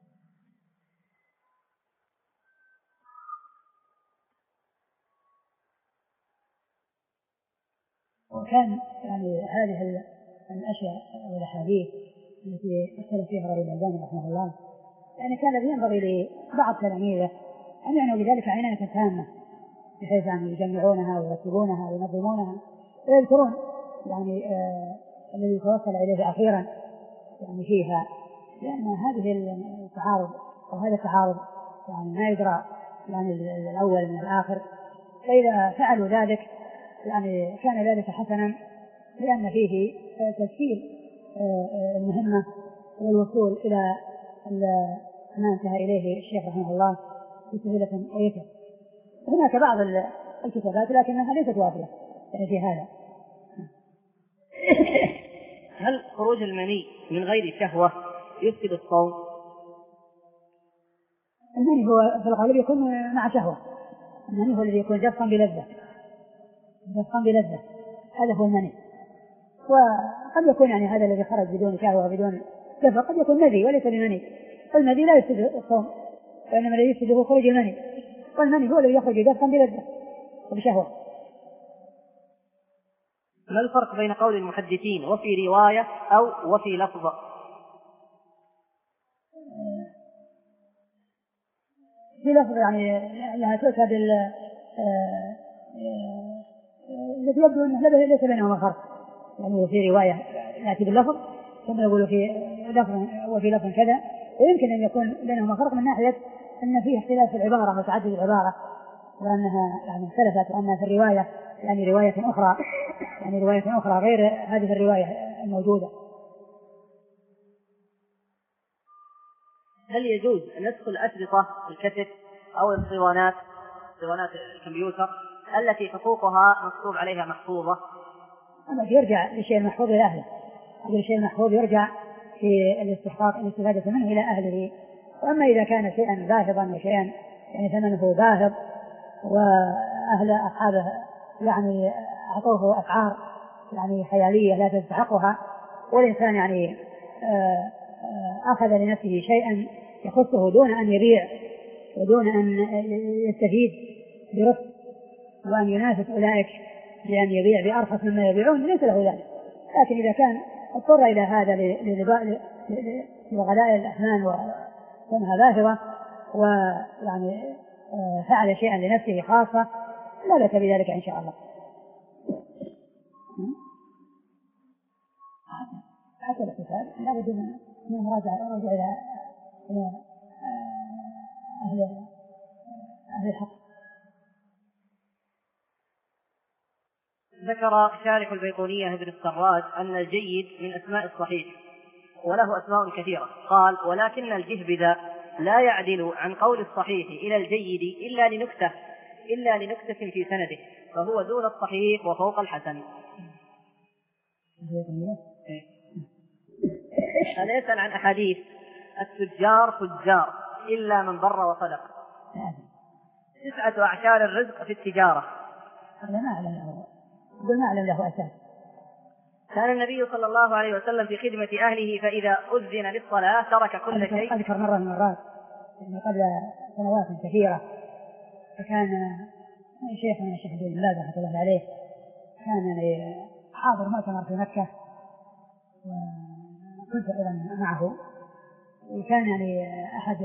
وكان يعني هذه الأشياء والأحاديث التي اختلف فيها الرجل الألباني رحمه الله، يعني كان ينبغي لبعض تلاميذه أن يعنوا بذلك عناية تامة، بحيث أن يجمعونها ويرتبونها وينظمونها ويذكرون يعني آه الذي توصل إليه أخيرا يعني فيها، لأن هذه التعارض أو هذا التعارض يعني ما يدرى يعني الأول من الآخر. فإذا فعلوا ذلك يعني كان ذلك حسنا، لأن فيه تسهيل المهمة والوصول إلى ما انتهى إليه الشيخ رحمه الله بسهولة ويسر. هناك بعض الكتابات لكنها ليست وافية يعني في هذا. هل خروج المني من غير شهوة يفسد الصوم؟ المني هو في الغالب يكون مع شهوة، المني هو الذي يكون جفا بلذة، جفا بلذة، هذا هو المني. وقد يكون يعني هذا الذي خرج بدون شهوة بدون جفا قد يكون مذي وليس بمني. المذي لا يفسد الصوم، وإنما الذي يفسده خروج المني، والمني هو الذي يخرج جفا بلذة وبشهوة. ما الفرق بين قول المحدثين وفي رواية أو وفي لفظ؟ في لفظ يعني لها تؤتى بال التي يبدو أنه ليس بينهما فرق، يعني في رواية يأتي باللفظ ثم يقول في لفظ وفي لفظ كذا، ويمكن أن يكون بينهما فرق من ناحية أن فيه اختلاف في العبارة وتعدد العبارة، وأنها يعني اختلفت، وأن في الرواية يعني رواية أخرى يعني رواية أخرى غير هذه الرواية الموجودة. هل يجوز نسخ الأشرطة الكتب أو الصوانات صوانات الكمبيوتر التي حقوقها مكتوب عليها محفوظة؟ أما يرجع للشيء المحفوظ إلى أهله، هذا الشيء المحفوظ يرجع في الاستحقاق الاستفادة منه إلى أهله. وأما إذا كان شيئا باهظا وشيئا يعني ثمنه باهظ وأهل أصحابه يعني أعطوه أسعار يعني خيالية لا تستحقها، والإنسان يعني أخذ لنفسه شيئا يخصه دون أن يبيع ودون أن يستفيد برفق وأن ينافس أولئك بأن يبيع بأرخص مما يبيعون، ليس له ذلك. لكن إذا كان اضطر إلى هذا لغلاء الأثمان وكونها باهظة ويعني فعل شيئا لنفسه خاصة لا بأس بذلك إن شاء الله. حتى الاقتصاد لا بد من مراجعة إلى إلى أهل أهل الحق. ذكر شارح البيقونية ابن السراج أن الجيد من أسماء الصحيح وله أسماء كثيرة. قال: ولكن الجهبذ لا يعدل عن قول الصحيح إلى الجيد إلا لنكتة إلا لنكتة في سنده، فهو دون الصحيح وفوق الحسن. أنا يسأل عن أحاديث التجار فجار إلا من بر وصدق، تسعة أعشار الرزق في التجارة. أنا ما أعلم له، أقول ما أعلم له أساس. كان النبي صلى الله عليه وسلم في خدمة أهله فإذا أذن للصلاة ترك كل شيء. أذكر مرة من المرات يعني قبل سنوات كثيرة، فكان شيخنا الشيخ بن باز رحمة الله عليه كان حاضر مؤتمر في مكة وكنت أيضا معه، وكان يعني أحد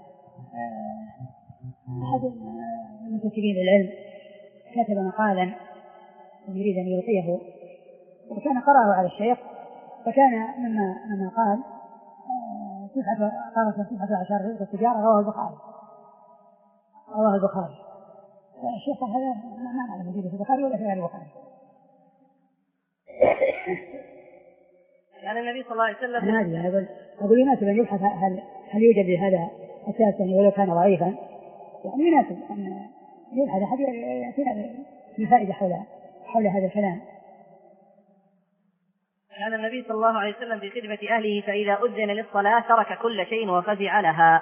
أحد المنتسبين للعلم كتب مقالا ويريد أن يلقيه، وكان قرأه على الشيخ، فكان مما مما قال صفحة قالت صفحة عشر رزق التجارة رواه البخاري رواه البخاري الشيخ هذا ما نعلم وجوده في البخاري ولا في غير البخاري. يعني النبي صلى الله عليه وسلم أنا أدري أنا أقول أقول يناسب أن يبحث هل هل يوجد لهذا أساس يعني ولو كان ضعيفا، يعني يناسب أن يبحث أحد يأتينا بفائدة حول حول هذا الكلام. كان النبي صلى الله عليه وسلم في خدمة أهله فإذا أذن للصلاة ترك كل شيء وفزع لها.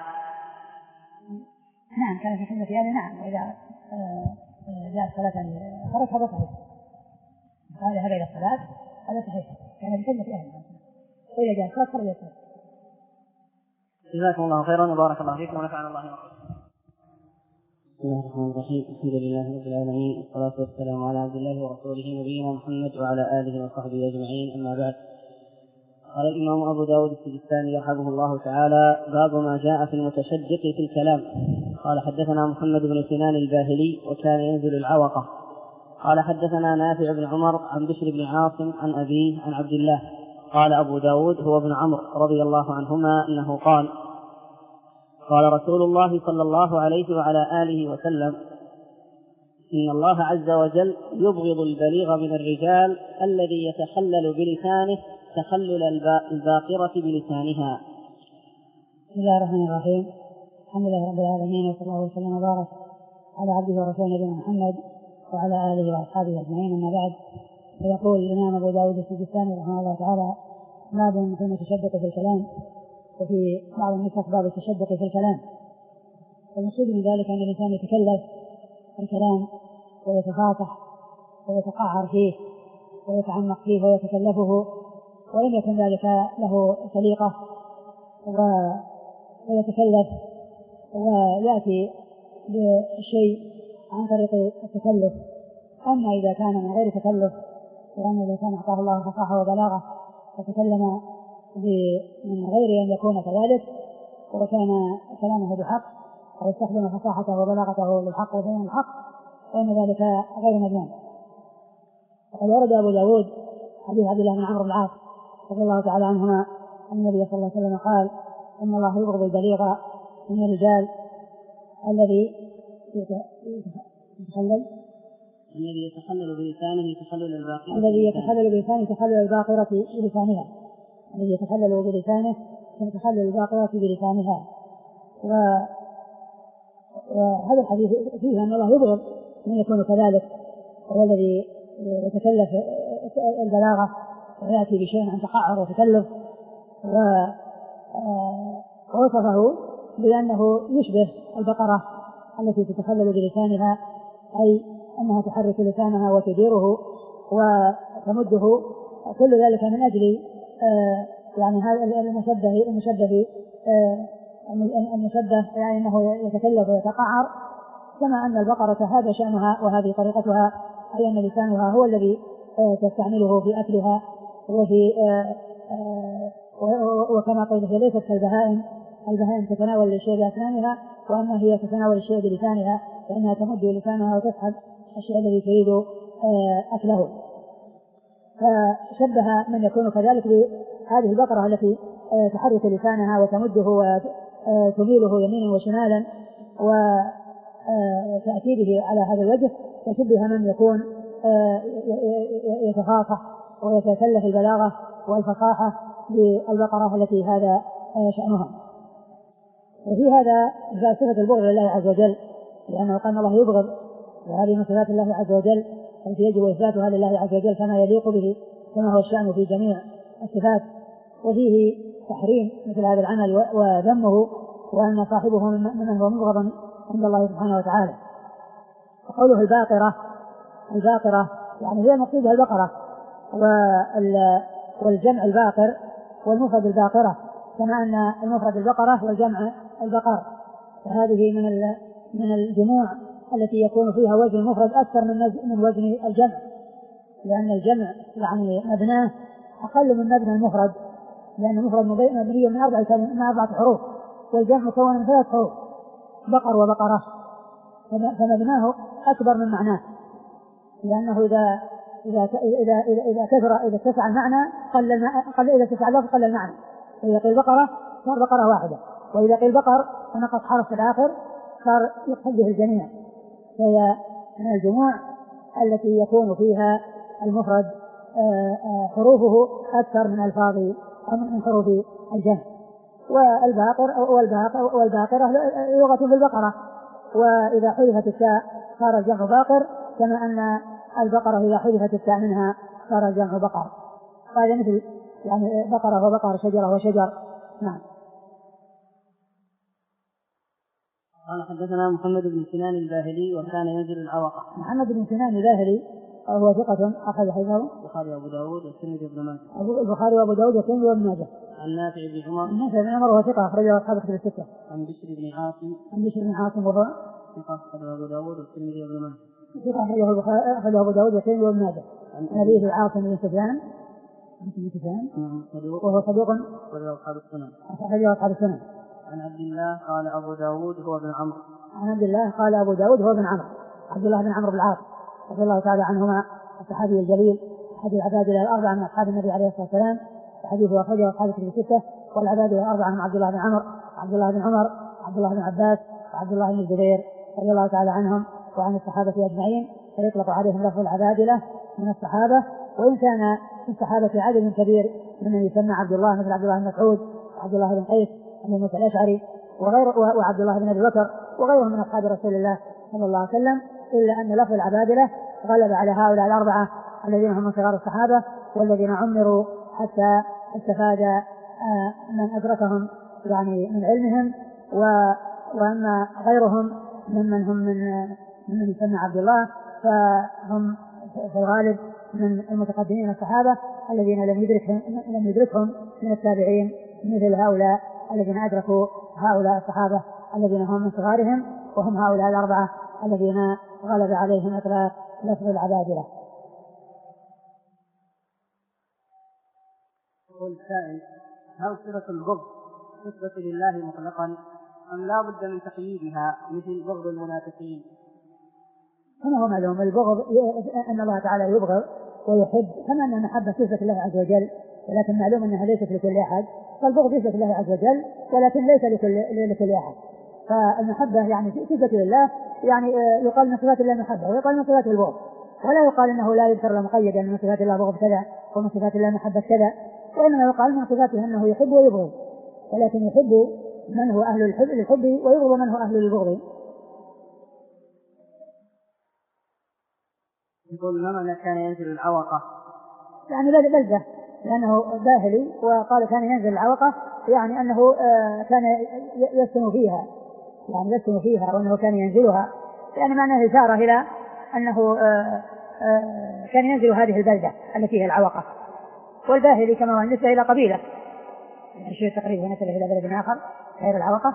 نعم كان في خدمة أهله، نعم، وإذا جاء الصلاة ترك هذا صحيح، قال هذا إلى الصلاة هذا صحيح، كان في خدمة أهله، وإذا جاء الصلاة ترك الصلاة. جزاكم الله خيرا وبارك الله فيكم ونفعنا الله وبركاته. بسم الله الرحمن الرحيم. الحمد لله رب العالمين، والصلاة والسلام على عبد الله ورسوله نبينا محمد وعلى آله وصحبه أجمعين، أما بعد. قال الإمام أبو داود السجستاني رحمه الله تعالى: باب ما جاء في المتشدق في الكلام. قال حدثنا محمد بن سنان الباهلي وكان ينزل العوقة. قال حدثنا نافع بن عمر عن بشر بن عاصم عن أبيه عن عبد الله. قال أبو داود هو ابن عمرو رضي الله عنهما أنه قال: قال رسول الله صلى الله عليه وعلى آله وسلم: إن الله عز وجل يبغض البليغ من الرجال الذي يتخلل بلسانه تخلل الباقرة بلسانها. بسم الله الرحمن الرحيم. الحمد لله رب العالمين، وصلى الله وسلم وبارك على عبده ورسوله نبينا محمد وعلى آله وأصحابه أجمعين، أما بعد. فيقول الإمام أبو داود السجستاني رحمه الله تعالى: باب في المتشدق في الكلام، وفي بعض النسخ باب التشدق في الكلام. والمقصود من ذلك أن الإنسان يتكلف الكلام ويتفاصح ويتقعر فيه ويتعمق فيه ويتكلفه، ولم يكن ذلك له سليقة، ويتكلف ويأتي بالشيء عن طريق التكلف. أما إذا كان من غير تكلف، وأن الإنسان أعطاه الله فصاحة وبلاغة فتكلم من غير أن يكون كذلك، وكان كلامه بحق واستخدم فصاحته وبلاغته للحق وبين الحق، فإن ذلك غير مذموم. وقد ورد أبو داود حديث عبد الله بن عمرو بن العاص رضي الله تعالى عنهما أن النبي صلى الله عليه وسلم قال: إن الله يبغض البليغ من الرجال الذي يتخلل الذي يتخلل بلسانه تخلل الباقرة الذي يتخلل بلسانه تخلل الباقرة بلسانها الذي يتخلل بلسانه تخلل الباقرة بلسانها. وهذا الحديث فيه أن الله يبغض من يكون كذلك، هو الذي يتكلف البلاغة ويأتي بشيء عن تقعر وتكلف، ووصفه بأنه يشبه البقرة التي تتخلل بلسانها، أي أنها تحرك لسانها وتديره وتمده، كل ذلك من أجل يعني هذا المشبه المشبه المشبه يعني أنه يتكلف ويتقعر، كما أن البقرة هذا شأنها وهذه طريقتها، أي أن لسانها هو الذي تستعمله في أكلها وفي وكما قيل هي ليست كالبهائم، البهائم تتناول الشيء بأسنانها، وأما هي تتناول الشيء بلسانها، لأنها تمد لسانها وتسحب الشيء الذي تريد أكله. فشبه من يكون كذلك بهذه البقرة التي تحرك لسانها وتمده وتميله يمينا وشمالا وتأتي به على هذا الوجه، فشبه من يكون يتفاصح ويتكلف البلاغة والفصاحة بالبقرة التي هذا شأنها. وفي هذا جاء صفة البغض لله عز وجل، لأنه قال الله يبغض، وهذه من صفات الله عز وجل التي يجب إثباتها لله عز وجل كما يليق به، كما هو الشأن في جميع الصفات. وفيه تحريم مثل هذا العمل وذمه، وأن صاحبه من هو مبغض عند الله سبحانه وتعالى. وقوله الباقرة، الباقرة يعني هي المقصود البقرة، والجمع الباقر والمفرد الباقرة، كما أن المفرد البقرة والجمع البقر، فهذه من من الجموع التي يكون فيها وزن المفرد أكثر من من وزن الجمع، لأن الجمع يعني مبناه أقل من مبنى المفرد، لأن المفرد مبني من أربعة من أربعة حروف، والجمع مكون من ثلاث حروف بقر وبقرة، فمبناه أكبر من معناه، لأنه إذا إذا إذا إذا إذا كثر إذا اتسع المعنى قل المعنى، قل إذا اتسع اللفظ قل المعنى. إذا قيل بقرة صار بقرة واحدة، وإذا قيل بقر ونقص حرف في الآخر صار يقصد به الجميع. فهي من الجموع التي يكون فيها المفرد حروفه أكثر من ألفاظ من حروف الجمع. والباقر والباقر والباقرة لغة في البقرة، وإذا حذفت التاء صار الجمع باقر، كما أن البقرة إذا حذفت التاء منها صار الجمع بقر. هذا مثل يعني بقرة وبقر، شجرة وشجر. نعم. قال حدثنا محمد بن سنان الباهلي وكان ينزل العوقة. محمد بن سنان الباهلي هو ثقة أخرج حديثه البخاري وأبو داود والترمذي وابن ماجه. البخاري وأبو داود والترمذي وابن ماجه. عن نافع بن عمر. نافع بن عمر هو ثقة أخرجه أصحاب الكتب الستة. عن بشر بن عاصم. عن بشر بن عاصم وهو ثقة أخرجه أبو داود والترمذي وابن ماجه. ثقة أخرجه البخاري أخرجه أبو داود والترمذي وابن ماجه. عن أبيه عاصم بن سفيان بن سفيان وهو صدوق أخرجه أصحاب السنن. أخرجه أصحاب السنن. عن عبد الله قال أبو داود هو ابن عمرو. عن عبد الله قال أبو داود هو ابن عمرو، عبد الله بن عمرو بن العاص رضي الله تعالى عنهما، الصحابي الجليل أحد العبادلة الأربعة من أصحاب النبي عليه الصلاة والسلام، حديثه أخرجه أصحاب الكتب الستة. والعبادلة الأربعة هم عبد الله بن عمرو، عبد الله بن عمر، عبد الله بن عباس، وعبد الله بن الزبير رضي الله تعالى عنهم وعن الصحابة أجمعين، فيطلق عليهم لفظ العبادلة من الصحابة. وإن كان في الصحابة عدد كبير ممن يسمى عبد الله، مثل عبد الله بن مسعود وعبد الله بن قيس بن موسى الأشعري وغير وعبد الله بن أبي بكر وغيرهم من أصحاب رسول الله صلى الله عليه وسلم، إلا أن لفظ العبادلة غلب على هؤلاء الأربعة الذين هم من صغار الصحابة والذين عمروا حتى استفاد من أدركهم يعني من علمهم، وأما غيرهم ممن هم من من يسمى عبد الله فهم في الغالب من المتقدمين الصحابة الذين لم يدركهم لم يدركهم من التابعين مثل هؤلاء الذين أدركوا هؤلاء الصحابة الذين هم من صغارهم، وهم هؤلاء الأربعة الذين غلب عليهم إطلاق لفظ العبادلة. يقول السائل: هل صفة البغض نسبة لله مطلقا أم لا بد من تقييدها مثل بغض المنافقين؟ كما هو معلوم البغض أن الله تعالى يبغض ويحب، كما أن المحبة صفة الله عز وجل، ولكن معلوم أنها ليست لكل أحد، فالبغض صفة الله عز وجل ولكن ليس لكل, لكل أحد. فالمحبة يعني صفة لله، يعني يقال من صفات الله المحبة ويقال من صفات البغض، ولا يقال أنه لا يذكر مقيدا من صفات الله بغض كذا ومن صفات الله محبة كذا، وإنما يقال من صفاته أنه يحب ويبغض، ولكن يحب من هو أهل الحب للحب ويبغض من هو أهل للبغض. يقول: لما كان ينزل العوقة؟ يعني بلدة، لأنه باهلي وقال كان ينزل العوقة، يعني أنه كان يسكن فيها، يعني يسكن فيها وأنه كان ينزلها، يعني معناه إشارة إلى أنه كان ينزل هذه البلدة التي هي العوقة. والباهلي كما هو نسبة إلى قبيلة، يعني شيء تقريبا نسبة إلى بلد آخر غير العوقة.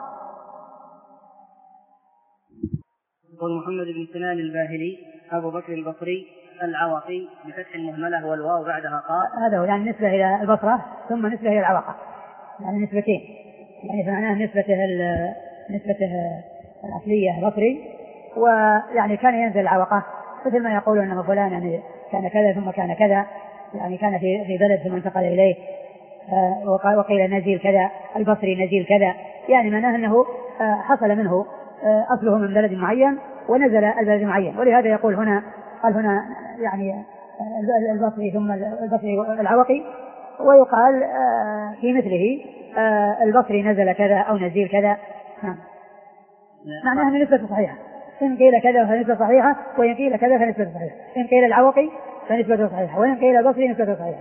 يقول محمد بن سنان الباهلي أبو بكر البصري العوقي بفتح المهملة والواو بعدها قال. هذا هو يعني نسبة إلى البصرة ثم نسبة إلى العوقة، يعني نسبتين، يعني فمعناه نسبته نسبته الأصلية بصري، ويعني كان ينزل العوقة مثل ما يقول أنه فلان يعني كان كذا ثم كان كذا، يعني كان في في بلد ثم انتقل إليه، وقيل نزيل كذا، البصري نزيل كذا، يعني معناه أنه حصل منه أصله من بلد معين ونزل البلد معين. ولهذا يقول هنا قال هنا يعني البصري ثم البصري العوقي، ويقال في مثله البصري نزل كذا أو نزيل كذا. معناها نسبة صحيحة، إن قيل كذا فنسبة صحيحة، وإن قيل كذا فنسبة صحيحة، إن قيل العوقي فنسبة صحيحة، وإن قيل البصري نسبة صحيحة.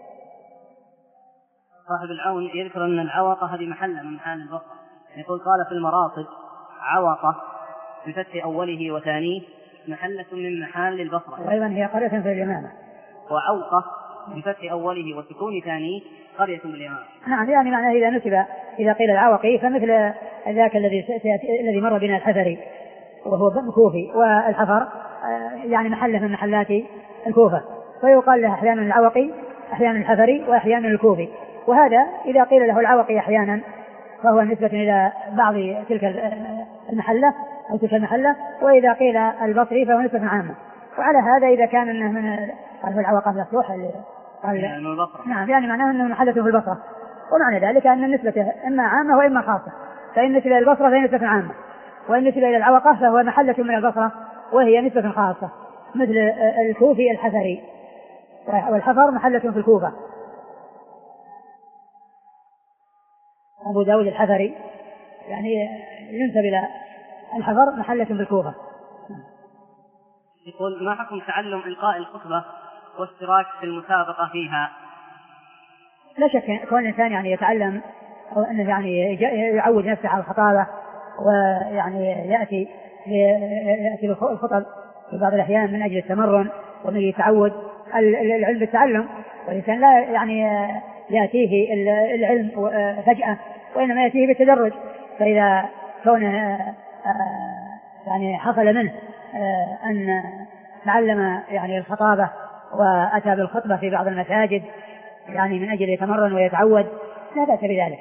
صاحب العون يذكر أن العوقة هذه محلة من محال البصرة، يقول: قال في المراصد: عوقة بفتح أوله وثانيه محلة من محال البصرة، وأيضا هي قرية في اليمامة. وعوقة بفتح أوله وسكون ثانيه قرية باليمامة. نعم، يعني معناه إذا نسب إذا قيل العوقي فمثل ذاك الذي الذي مر بنا الحفري وهو كوفي، والحفر يعني محله من محلات الكوفة، فيقال له أحيانا العوقي أحيانا الحفري وأحيانا الكوفي. وهذا إذا قيل له العوقي أحيانا فهو نسبة إلى بعض تلك المحلة أو تلك المحلة، وإذا قيل البصري فهو نسبة عامة. وعلى هذا إذا كان أنه من قال العوقة مفتوح يعني نعم، يعني معناه أنه محلته في البصرة، ومعنى ذلك أن النسبة إما عامة وإما خاصة، فإن نسبة إلى البصرة فهي نسبة عامة، وإن نسبة إلى العوقة فهو محلة من البصرة وهي نسبة خاصة، مثل الكوفي الحفري والحفر محلة في الكوفة. أبو داود الحفري يعني ينسب إلى الحفر محلة في الكوفة. يقول: ما حكم تعلم إلقاء الخطبة واشتراك في المسابقة فيها؟ لا شك كون الإنسان يعني يتعلم أو أنه يعني يعود نفسه على الخطابة ويعني يأتي يأتي بالخطب في بعض الأحيان من أجل التمرن ومن يتعود العلم بالتعلم، والإنسان لا يعني يأتيه العلم فجأة وإنما يأتيه بالتدرج. فإذا كونه يعني حصل منه أن تعلم يعني الخطابة وأتى بالخطبة في بعض المساجد يعني من أجل يتمرن ويتعود لا بأس بذلك.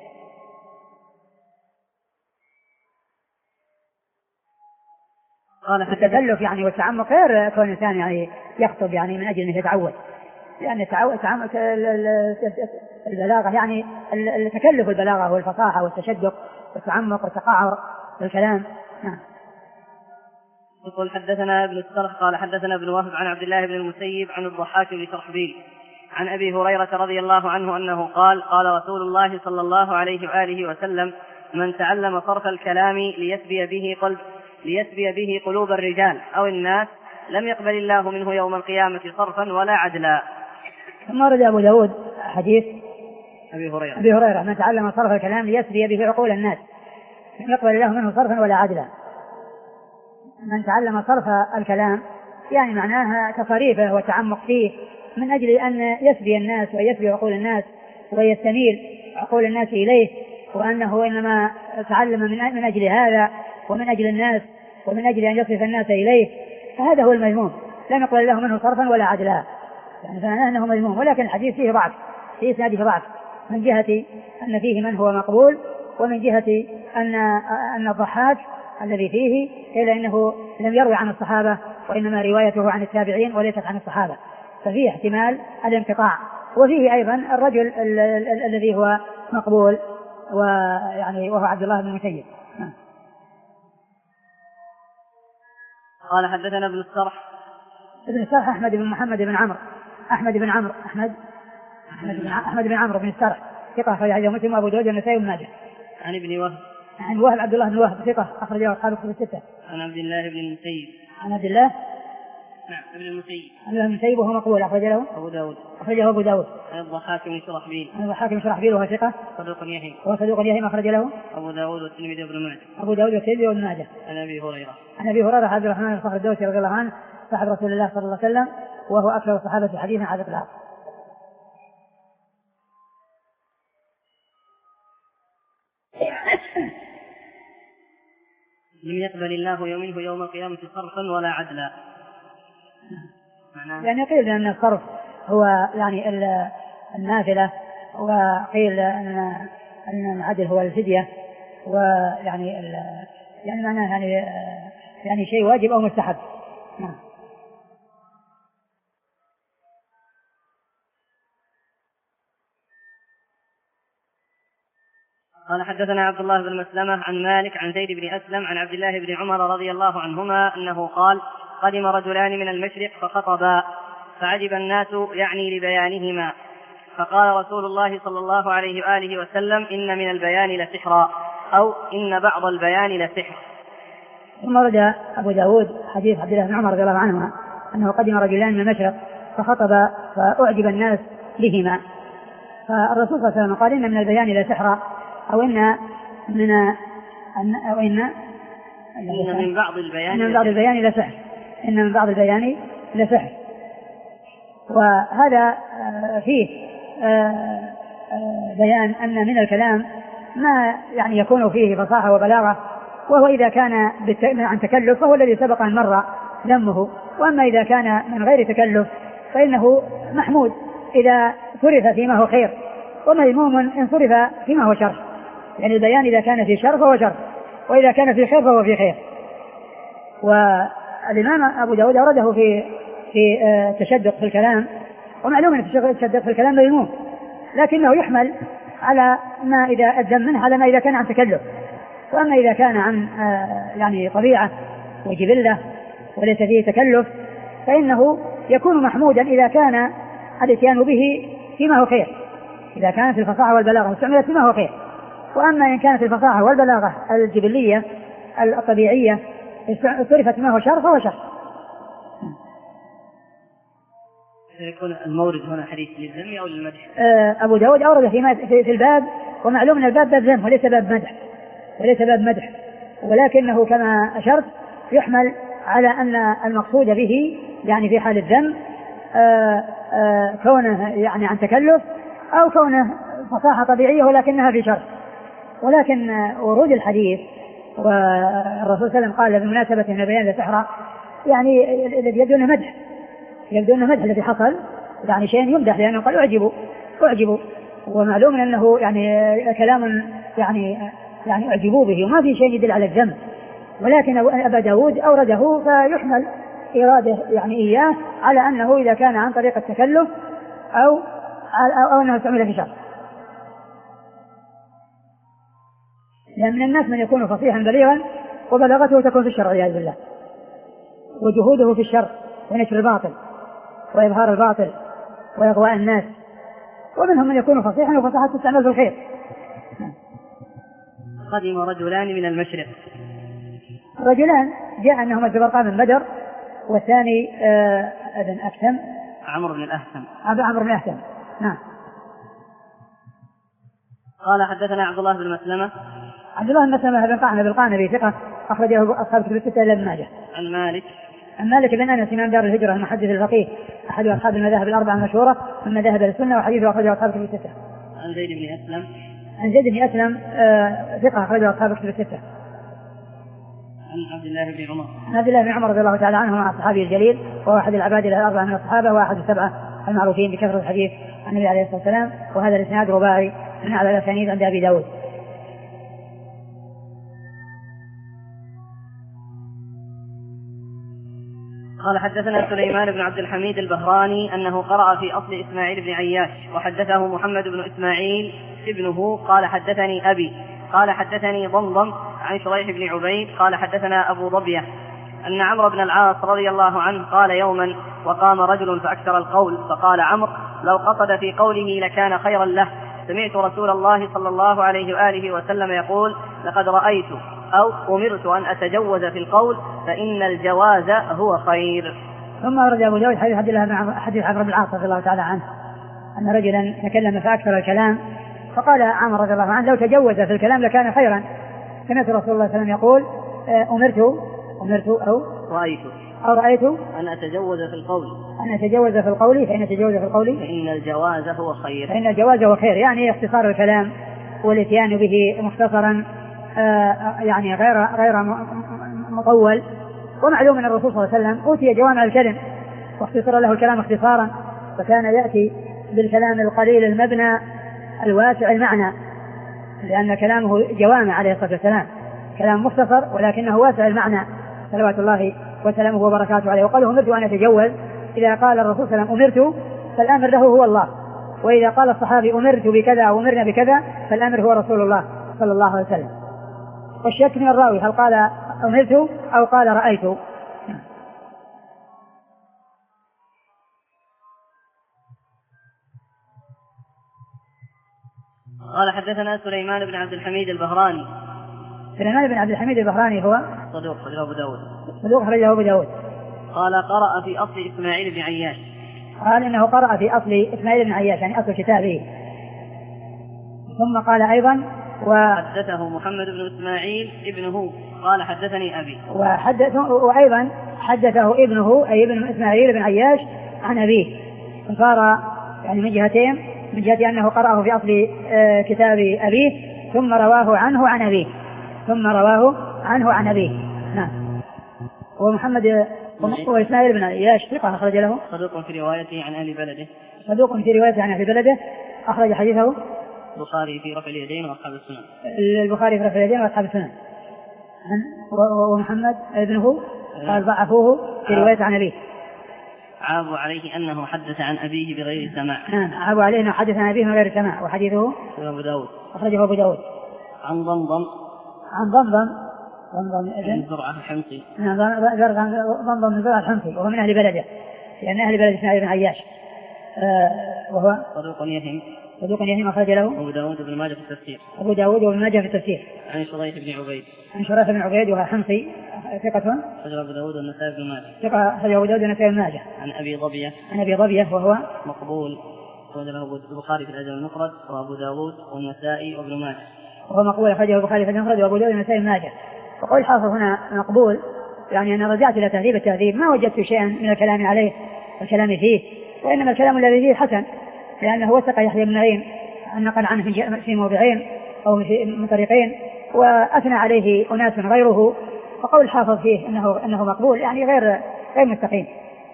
قال التكلف يعني والتعمق غير كون الإنسان يعني يخطب يعني من أجل أن يتعود، لأن التعود البلاغة يعني التكلف البلاغة والفصاحة والتشدق والتعمق والتقعر بالكلام. نعم. يقول: حدثنا ابن السرح قال حدثنا ابن وهب عن عبد الله بن المسيب عن الضحاك بن شرحبيل عن أبي هريرة رضي الله عنه أنه قال: قال رسول الله صلى الله عليه وآله وسلم: من تعلم صرف الكلام ليسبي به قلب ليسبي به قلوب الرجال أو الناس لم يقبل الله منه يوم القيامة صرفا ولا عدلا. ثم ورد أبو داود حديث أبي هريرة أبي هريرة: من تعلم صرف الكلام ليسبي به عقول الناس لم يقبل الله منه صرفا ولا عدلا. من تعلم صرف الكلام يعني معناها تصريفه والتعمق فيه من أجل أن يسبي الناس ويسبي عقول الناس ويستميل عقول الناس إليه، وأنه إنما تعلم من أجل هذا ومن أجل الناس ومن أجل أن يصرف الناس إليه، فهذا هو المذموم، لا نقبل الله منه صرفا ولا عدلا. يعني فمعناه أنه مذموم، ولكن الحديث فيه ضعف، فيه إسناده ضعف من جهة أن فيه من هو مقبول، ومن جهة أن أن الضحاك الذي فيه إلا أنه لم يروي عن الصحابة وإنما روايته عن التابعين وليست عن الصحابة، ففيه احتمال الانقطاع. وفيه أيضا الرجل الذي هو مقبول ويعني وهو عبد الله بن المسيب. قال: حدثنا ابن السرح ابن السرح أحمد بن محمد بن عمرو أحمد بن عمرو أحمد أحمد بن, أحمد بن عمرو بن السرح ثقة أخرج حديثه مسلم وأبو داود والنسائي وابن ماجه. عن ابن وهب عن وهب عبد الله بن وهب ثقة أخرجه أصحاب الكتب الستة. عن عبد الله بن المسيب عن عبد الله نعم ابن المسيب عن المسيب وهو مقبول أخرج له أبو داود أخرجه أبو داود. عن الضحاك بن شرحبيل عن الضحاك بن شرحبيل وهو ثقة صدوق يهم وهو صدوق يهم أخرج له أبو داود والترمذي وابن ماجه. أبو داود والترمذي وابن ماجه. عن أبي هريرة عن أبي هريرة عبد الرحمن بن صخر الدوسي رضي الله عنه صاحب رسول الله صلى الله عليه وسلم وهو أكثر الصحابة حديثا على الإطلاق. لم يقبل الله منه يوم القيامة صرفا ولا عدلا. يعني قيل أن الصرف هو يعني النافلة، وقيل أن أن العدل هو الفدية، ويعني يعني معناه يعني يعني شيء واجب أو مستحب. نعم. قال: حدثنا عبد الله بن مسلمة عن مالك عن زيد بن أسلم عن عبد الله بن عمر رضي الله عنهما أنه قال: قدم رجلان من المشرق فخطبا فعجب الناس يعني لبيانهما، فقال رسول الله صلى الله عليه وآله وسلم: إن من البيان لسحرا، أو إن بعض البيان لسحر. ثم ورد أبو داود حديث عبد الله بن عمر رضي الله عنهما أنه قدم رجلان من المشرق فخطب فأعجب الناس بهما، فالرسول صلى الله عليه وسلم قال: إن من البيان لسحرا، أو إن من أو إن إن من بعض البيان إن من بعض البيان لسحر إن من بعض البيان لسحر. وهذا فيه بيان أن من الكلام ما يعني يكون فيه فصاحة وبلاغة، وهو إذا كان عن تكلف فهو الذي سبق أن مر ذمه، وأما إذا كان من غير تكلف فإنه محمود إذا صرف فيما هو خير، ومذموم إن صرف فيما هو شر. يعني البيان إذا كان في شر فهو شر، وإذا كان في خير فهو في خير. والإمام أبو داود أورده في في تشدق في الكلام، ومعلوم أن التشدق في الكلام مذموم، لكنه يحمل على ما إذا أذم منه على ما إذا كان عن تكلف. وأما إذا كان عن يعني طبيعة وجبلة وليس فيه تكلف فإنه يكون محمودا إذا كان الاتيان به فيما هو خير، إذا كانت الفصاحة والبلاغة استعملت فيما هو خير. وأما إن كانت الفصاحة والبلاغة الجبلية الطبيعية اصطرفت ما هو شر فهو شر. يكون المورد هنا حديث للذم أو للمدح؟ أبو داود أورد في, في الباب، ومعلوم أن الباب باب ذم وليس باب مدح، وليس باب مدح، ولكنه كما أشرت يحمل على أن المقصود به يعني في حال الذم كونه يعني عن تكلف أو كونه فصاحة طبيعية ولكنها في شر. ولكن ورود الحديث والرسول صلى الله عليه وسلم قال بمناسبة أن بيان السحر يعني الذي يبدو أنه مدح، يبدو أنه مدح الذي حصل يعني شيء يمدح، لأنه قال أعجبوا أعجبوا ومعلوم أنه يعني كلام يعني يعني أعجبوا به وما في شيء يدل على الذم. ولكن أبا داود أورده فيحمل إراده يعني إياه على أنه إذا كان عن طريق التكلف أو أو أنه استعمل في شر. لأن من الناس من يكون فصيحا بليغا وبلاغته تكون في الشر والعياذ بالله، وجهوده في الشر ونشر الباطل وإظهار الباطل وإغواء الناس. ومنهم من يكون فصيحا وفصاحة تستعمل في الخير. قدم رجلان من المشرق. رجلان جاء أنهما الزبرقاء من بدر، والثاني ابن أكثم عمرو بن الأهثم عمرو بن الأهثم. نعم. قال حدثنا عبد الله بن مسلمة عبد الله بن مسلمة بن قعنب القعنبي ثقة أخرجه أصحاب كتب الستة إلا ابن ماجه. عن مالك عن مالك بن أنس إمام دار الهجرة المحدث الفقيه أحد أصحاب المذاهب الأربعة المشهورة ثم ذهب للسنة وحديثه أخرجه أصحاب كتب الستة. عن زيد بن أسلم عن زيد بن أسلم آه ثقة أخرجه أصحاب كتب الستة. عن عبد الله بن عمر عن عبد الله بن عمر رضي الله تعالى عنه مع الصحابي الجليل وهو أحد العباد الأربعة من الصحابة وأحد السبعة المعروفين بكثرة الحديث عن النبي عليه الصلاة والسلام. وهذا الإسناد رباعي من أعلى الأسانيد عند أبي داود. قال حدثنا سليمان بن عبد الحميد البهراني أنه قرأ في أصل إسماعيل بن عياش وحدثه محمد بن إسماعيل ابنه قال حدثني أبي قال حدثني ضمضم عن شريح بن عبيد قال حدثنا أبو ضبية أن عمرو بن العاص رضي الله عنه قال يوما وقام رجل فأكثر القول فقال عمرو لو قصد في قوله لكان خيرا له سمعت رسول الله صلى الله عليه وآله وسلم يقول لقد رأيت أو أمرت أن أتجوز في القول فإن الجواز هو خير. ثم أورد أبو داود حديث حديث عمرو بن العاص رضي الله تعالى عنه أن رجلا تكلم فأكثر الكلام فقال عمرو رضي الله عنه لو تجوز في الكلام لكان خيرا. سمعت رسول الله صلى الله عليه وسلم يقول أمرت أمرت أو رأيت أو رأيت أن أتجوز في القول أن أتجوز في القول فإن أتجوز في القول فإن الجواز هو خير فإن الجواز هو خير، يعني اختصار الكلام والاتيان به مختصرا آه يعني غير غير مطول. ومعلوم أن الرسول صلى الله عليه وسلم أوتي جوامع الكلم واختصر له الكلام اختصارا، فكان يأتي بالكلام القليل المبنى الواسع المعنى، لأن كلامه جوامع عليه الصلاة والسلام كلام مختصر ولكنه واسع المعنى صلوات الله وسلامه وبركاته عليه. وقال أمرت أن أتجوز، إذا قال الرسول صلى الله عليه وسلم أمرت فالأمر له هو الله، وإذا قال الصحابي أمرت بكذا أو أمرنا بكذا فالأمر هو رسول الله صلى الله عليه وسلم. والشك من الراوي هل قال أمرت أو قال رأيت. قال حدثنا سليمان بن عبد الحميد البهراني. سليمان بن عبد الحميد البهراني هو صدوق أخرجه أبو داود صدوق أخرجه أبو داود. قال قرأ في أصل إسماعيل بن عياش قال إنه قرأ في أصل إسماعيل بن عياش يعني أصل كتابه. ثم قال أيضا وحدثه محمد بن إسماعيل ابنه قال حدثني أبي وحدثه وأيضا حدثه ابنه أي ابن إسماعيل بن عياش عن أبيه. فصار يعني من جهتين، من جهة أنه قرأه في أصل كتاب أبيه ثم رواه عنه عن أبيه ثم رواه عنه عن أبيه. نعم. ومحمد وإسماعيل بن عياش ثقة أخرج له صدوق في روايته عن أهل بلده صدوق في روايته عن أهل بلده أخرج حديثه البخاري في رفع اليدين وأصحاب السنن البخاري في رفع اليدين وأصحاب السنن. ومحمد ابنه قال ضعفوه في رواية عن أبيه. عابوا عليه أنه حدث عن أبيه بغير سماع. عابوا عليه أنه حدث عن أبيه بغير سماع وحديثه أبو داود أخرجه أبو داود. عن ضمضم عن ضمضم ضمضم بن زرعة الحمصي ضمضم بن زرعة الحمصي وهو من أهل بلده لأن أهل بلد إسماعيل بن عياش آه وهو صدوق يهم صدوق يهم أخرج له أبو داود بن ماجه في التفسير أبو داود وابن ماجه في التفسير عن شريح بن عبيد عن شريح بن عبيد وهو حمصي ثقة أخرجه أبو داود والنسائي بن ماجه ثقة أخرجه أبو داود والنسائي بن ماجه عن أبي ظبية عن أبي ظبية وهو مقبول أخرجه البخاري في الأدب المفرد وأبو داود والنسائي وابن ماجه وهو مقبول أخرجه البخاري في الأدب المفرد وأبو داود والنسائي بن ماجه. وقول الحافظ هنا مقبول يعني أنا رجعت إلى تهذيب التهذيب ما وجدت شيئا من الكلام عليه والكلام فيه، وإنما الكلام الذي فيه حسن لأنه وثق يحيى بن معين النقل عنه في موضعين أو في طريقين وأثنى عليه أناس غيره، وقول الحافظ فيه أنه أنه مقبول يعني غير غير مستقيم.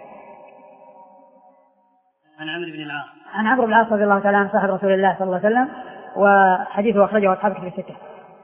عن عمرو بن العاص عن عمرو بن العاص رضي الله تعالى عنه صاحب رسول الله صلى الله عليه وسلم وحديثه أخرجه أصحاب كتب الستة.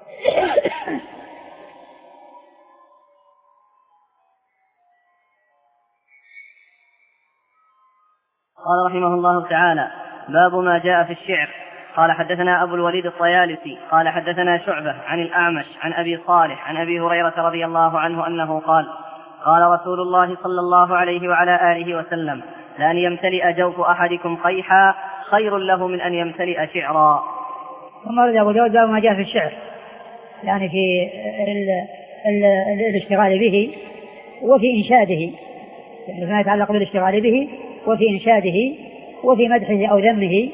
قال رحمه الله تعالى: باب ما جاء في الشعر. قال حدثنا أبو الوليد الطيالسي قال حدثنا شعبة عن الأعمش عن أبي صالح عن أبي هريرة رضي الله عنه أنه قال: قال رسول الله صلى الله عليه وعلى آله وسلم: لأن يمتلئ جوف أحدكم قيحا خير له من أن يمتلئ شعرا. ثم رد أبو داود باب ما جاء في الشعر يعني في ال ال ال الاشتغال به وفي إنشاده، يعني ما يتعلق بالاشتغال به وفي إنشاده وفي مدحه أو ذمه.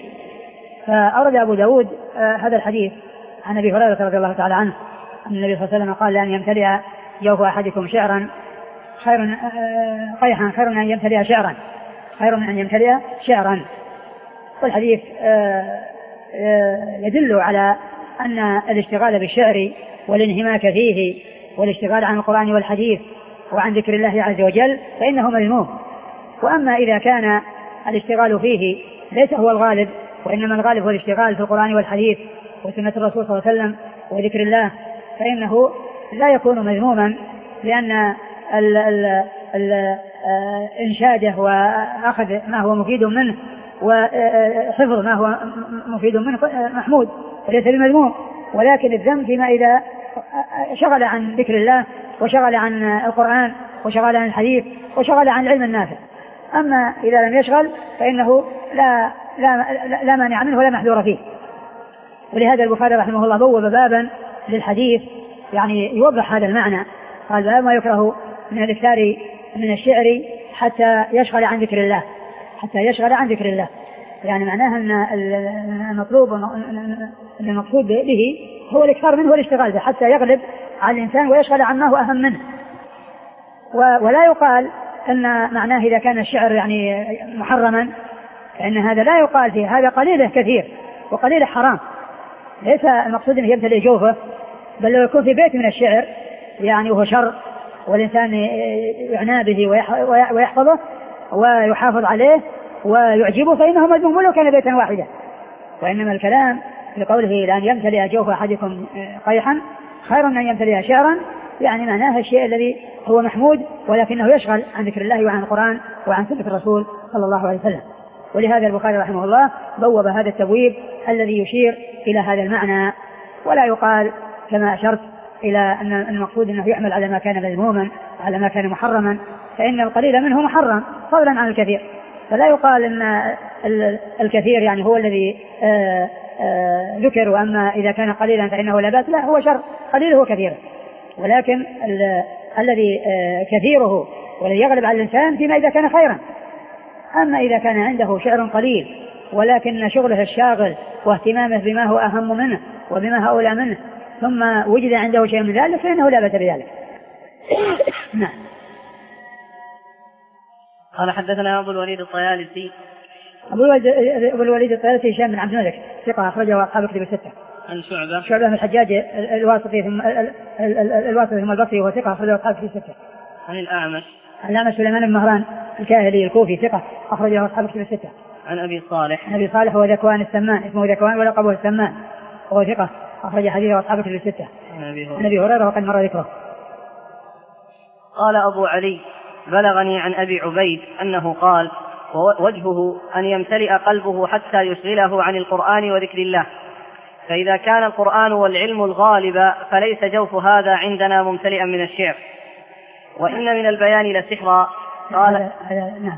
فأورد أبو داود آه هذا الحديث عن أبي هريرة رضي الله تعالى عنه أن النبي صلى الله عليه وسلم قال: لأن يمتلئ جوف أحدكم شعرا خير آه قيحا خير من أن يمتلئ شعرا خير من أن يمتلئ شعرا. والحديث آه آه يدل على أن الاشتغال بالشعر والانهماك فيه والاشتغال عن القرآن والحديث وعن ذكر الله عز وجل فإنه مذموم. وأما إذا كان الاشتغال فيه ليس هو الغالب وإنما الغالب هو الاشتغال في القرآن والحديث وسنة الرسول صلى الله عليه وسلم وذكر الله فإنه لا يكون مذموما، لأن ال ال ال إنشاده وأخذ ما هو مفيد منه وحفظ ما هو مفيد منه محمود وليس بمذموم. ولكن الذم فيما إذا شغل عن ذكر الله وشغل عن القرآن وشغل عن الحديث وشغل عن العلم النافع. أما إذا لم يشغل فإنه لا, لا, لا مانع منه ولا محذور فيه. ولهذا البخاري رحمه الله بوب بابا للحديث يعني يوضح هذا المعنى، قال: باب ما يكره من الاكثار من الشعر حتى يشغل عن ذكر الله حتى يشغل عن ذكر الله يعني معناها أن المطلوب المقصود به هو الإكثار منه والاشتغال به حتى يغلب على الإنسان ويشغل عما هو أهم منه. ولا يقال أن معناه إذا كان الشعر يعني محرما فإن هذا لا يقال فيه، هذا قليله كثير وقليله حرام، ليس المقصود أن يمتلئ جوفه، بل لو يكون في بيت من الشعر يعني وهو شر والإنسان يعنى به ويحفظه ويحافظ عليه ويعجبه فإنه مذموم ولو كان بيتا واحدا. وإنما الكلام في قوله: لأن يمتلئ جوف أحدكم قيحا خير من أن يمتلئ شعرا، يعني معناه الشيء الذي هو محمود ولكنه يشغل عن ذكر الله وعن القرآن وعن سنة الرسول صلى الله عليه وسلم. ولهذا البخاري رحمه الله بوب هذا التبويب الذي يشير إلى هذا المعنى. ولا يقال كما أشرت إلى أن المقصود أنه يحمل على ما كان مذموما على ما كان محرما، فإن القليل منه محرم فضلا عن الكثير. فلا يقال أن الكثير يعني هو الذي آآ آآ ذكر، وأما إذا كان قليلا فإنه لا بأس، لا، هو شر قليله وكثيره، ولكن الذي كثيره والذي يغلب على الإنسان فيما إذا كان خيرا. أما إذا كان عنده شعر قليل ولكن شغله الشاغل واهتمامه بما هو أهم منه وبما هو أولى منه ثم وجد عنده شيء من ذلك فإنه لا بأس بذلك. نعم. قال حدثنا أبو الوليد الطيالسي أبو الوليد الطيالسي هشام بن عبد الملك ثقة أخرجه أصحاب كتب الستة. عن شعبة شعبة بن الحجاج الواسطي ثم الواسطي ثم البصري وهو ثقة أخرجه أصحاب كتب الستة. عن الأعمش الأعمش سليمان بن مهران الكاهلي الكوفي ثقة أخرجه أصحاب كتب الستة. عن أبي صالح عن أبي صالح هو ذكوان السمان، اسمه ذكوان ولقبه السمان، وهو ثقة أخرج حديثه أصحاب كتب الستة. عن أبي هريرة وقد مر ذكره. قال أبو علي: بلغني عن أبي عبيد أنه قال: وجهه أن يمتلئ قلبه حتى يشغله عن القرآن وذكر الله، فإذا كان القرآن والعلم الغالب فليس جوف هذا عندنا ممتلئا من الشعر، وإن من البيان لسحرا قال نعم.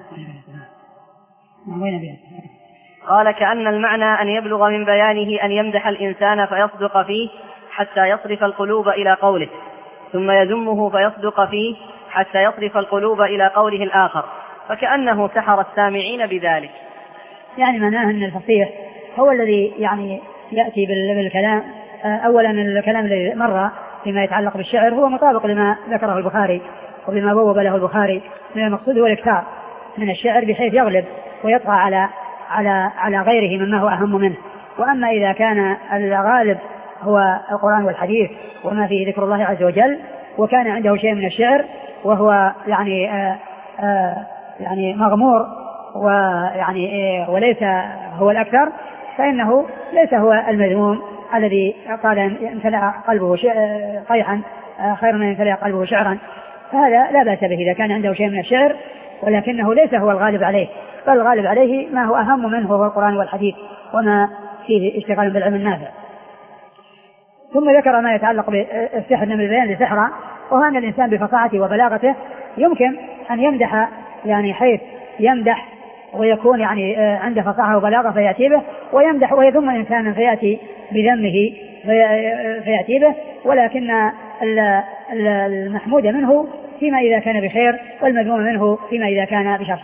قال كأن المعنى أن يبلغ من بيانه أن يمدح الإنسان فيصدق فيه حتى يصرف القلوب إلى قوله، ثم يذمه فيصدق فيه حتى يصرف القلوب إلى قوله الآخر، فكأنه سحر السامعين بذلك. يعني معناه أن الفصيح هو الذي يعني يأتي بالكلام. أولا الكلام الذي مر فيما يتعلق بالشعر هو مطابق لما ذكره البخاري وبما بوب له البخاري من المقصود هو الإكثار من الشعر بحيث يغلب ويطغى على على على غيره مما هو أهم منه. وأما إذا كان الغالب هو القرآن والحديث وما فيه ذكر الله عز وجل وكان عنده شيء من الشعر وهو يعني آآ آآ يعني مغمور ويعني وليس هو الأكثر، فإنه ليس هو المذموم الذي قال امتلأ قلبه صيحا خير من امتلأ قلبه شعرا، فهذا لا بأس به إذا كان عنده شيء من الشعر، ولكنه ليس هو الغالب عليه، بل الغالب عليه ما هو أهم منه هو القرآن والحديث وما فيه اشتغال بالعلم النافع. ثم ذكر ما يتعلق بالسحر من البيان لسحرا، وهو أن الإنسان بفصاحته وبلاغته يمكن أن يمدح يعني حيث يمدح ويكون يعني عنده فصاحة وبلاغة فيأتي به، ويمدح ويذم إنسانا فيأتي بذمه فيأتي به، ولكن المحمود منه فيما إذا كان بخير والمذموم منه فيما إذا كان بشر.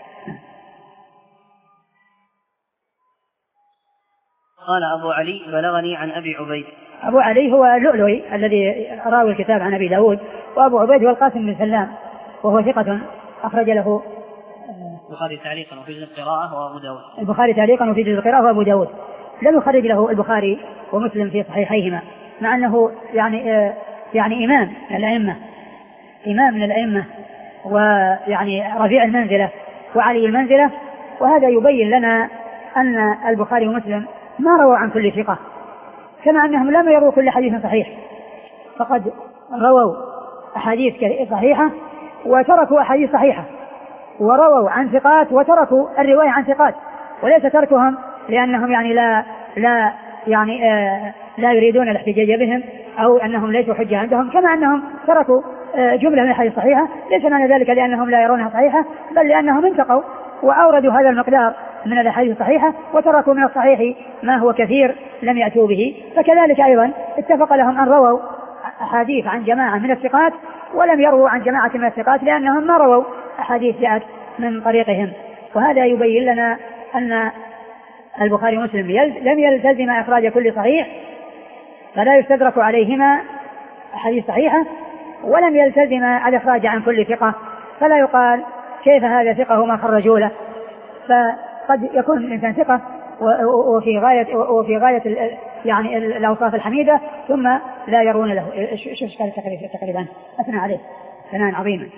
قال أبو علي بلغني عن أبي عبيد. أبو علي هو اللؤلؤي الذي راوي الكتاب عن أبي داود، وأبو عبيد هو القاسم بن سلام وهو ثقة أخرج له البخاري تعليقا وفي جزء القراءة وأبو داود. البخاري تعليقا وفي جزء القراءة وأبو داود. لم يخرج له البخاري ومسلم في صحيحيهما، مع أنه يعني آه يعني إمام من الأئمة إمام من الأئمة ويعني رفيع المنزلة وعلي المنزلة، وهذا يبين لنا أن البخاري ومسلم ما رووا عن كل ثقة، كما أنهم لم يروا كل حديث صحيح، فقد رووا أحاديث صحيحة وتركوا أحاديث صحيحة، ورووا عن ثقات وتركوا الرواية عن ثقات، وليس تركهم لأنهم يعني لا لا يعني آه لا يريدون الاحتجاج بهم أو أنهم ليسوا حجة عندهم، كما أنهم تركوا آه جملة من الحديث صحيحة، ليس معنى ذلك لأنهم لا يرونها صحيحة، بل لأنهم انتقوا وأوردوا هذا المقدار من الأحاديث الصحيحة وتركوا من الصحيح ما هو كثير لم يأتوا به. فكذلك أيضا اتفق لهم أن رووا أحاديث عن جماعة من الثقات ولم يروا عن جماعة من الثقات لأنهم ما رووا أحاديث جاءت من طريقهم. وهذا يبين لنا أن البخاري ومسلم لم يلتزم إخراج كل صحيح، فلا يستدرك عليهما أحاديث صحيحة، ولم يلتزم الإخراج عن كل ثقة، فلا يقال كيف هذا ثقة وما خرجوا له. فقد يكون الإنسان ثقة وفي غاية وفي غاية يعني الأوصاف الحميدة ثم لا يرون له. شو قال تقريبا أثنى عليه ثناء عظيما.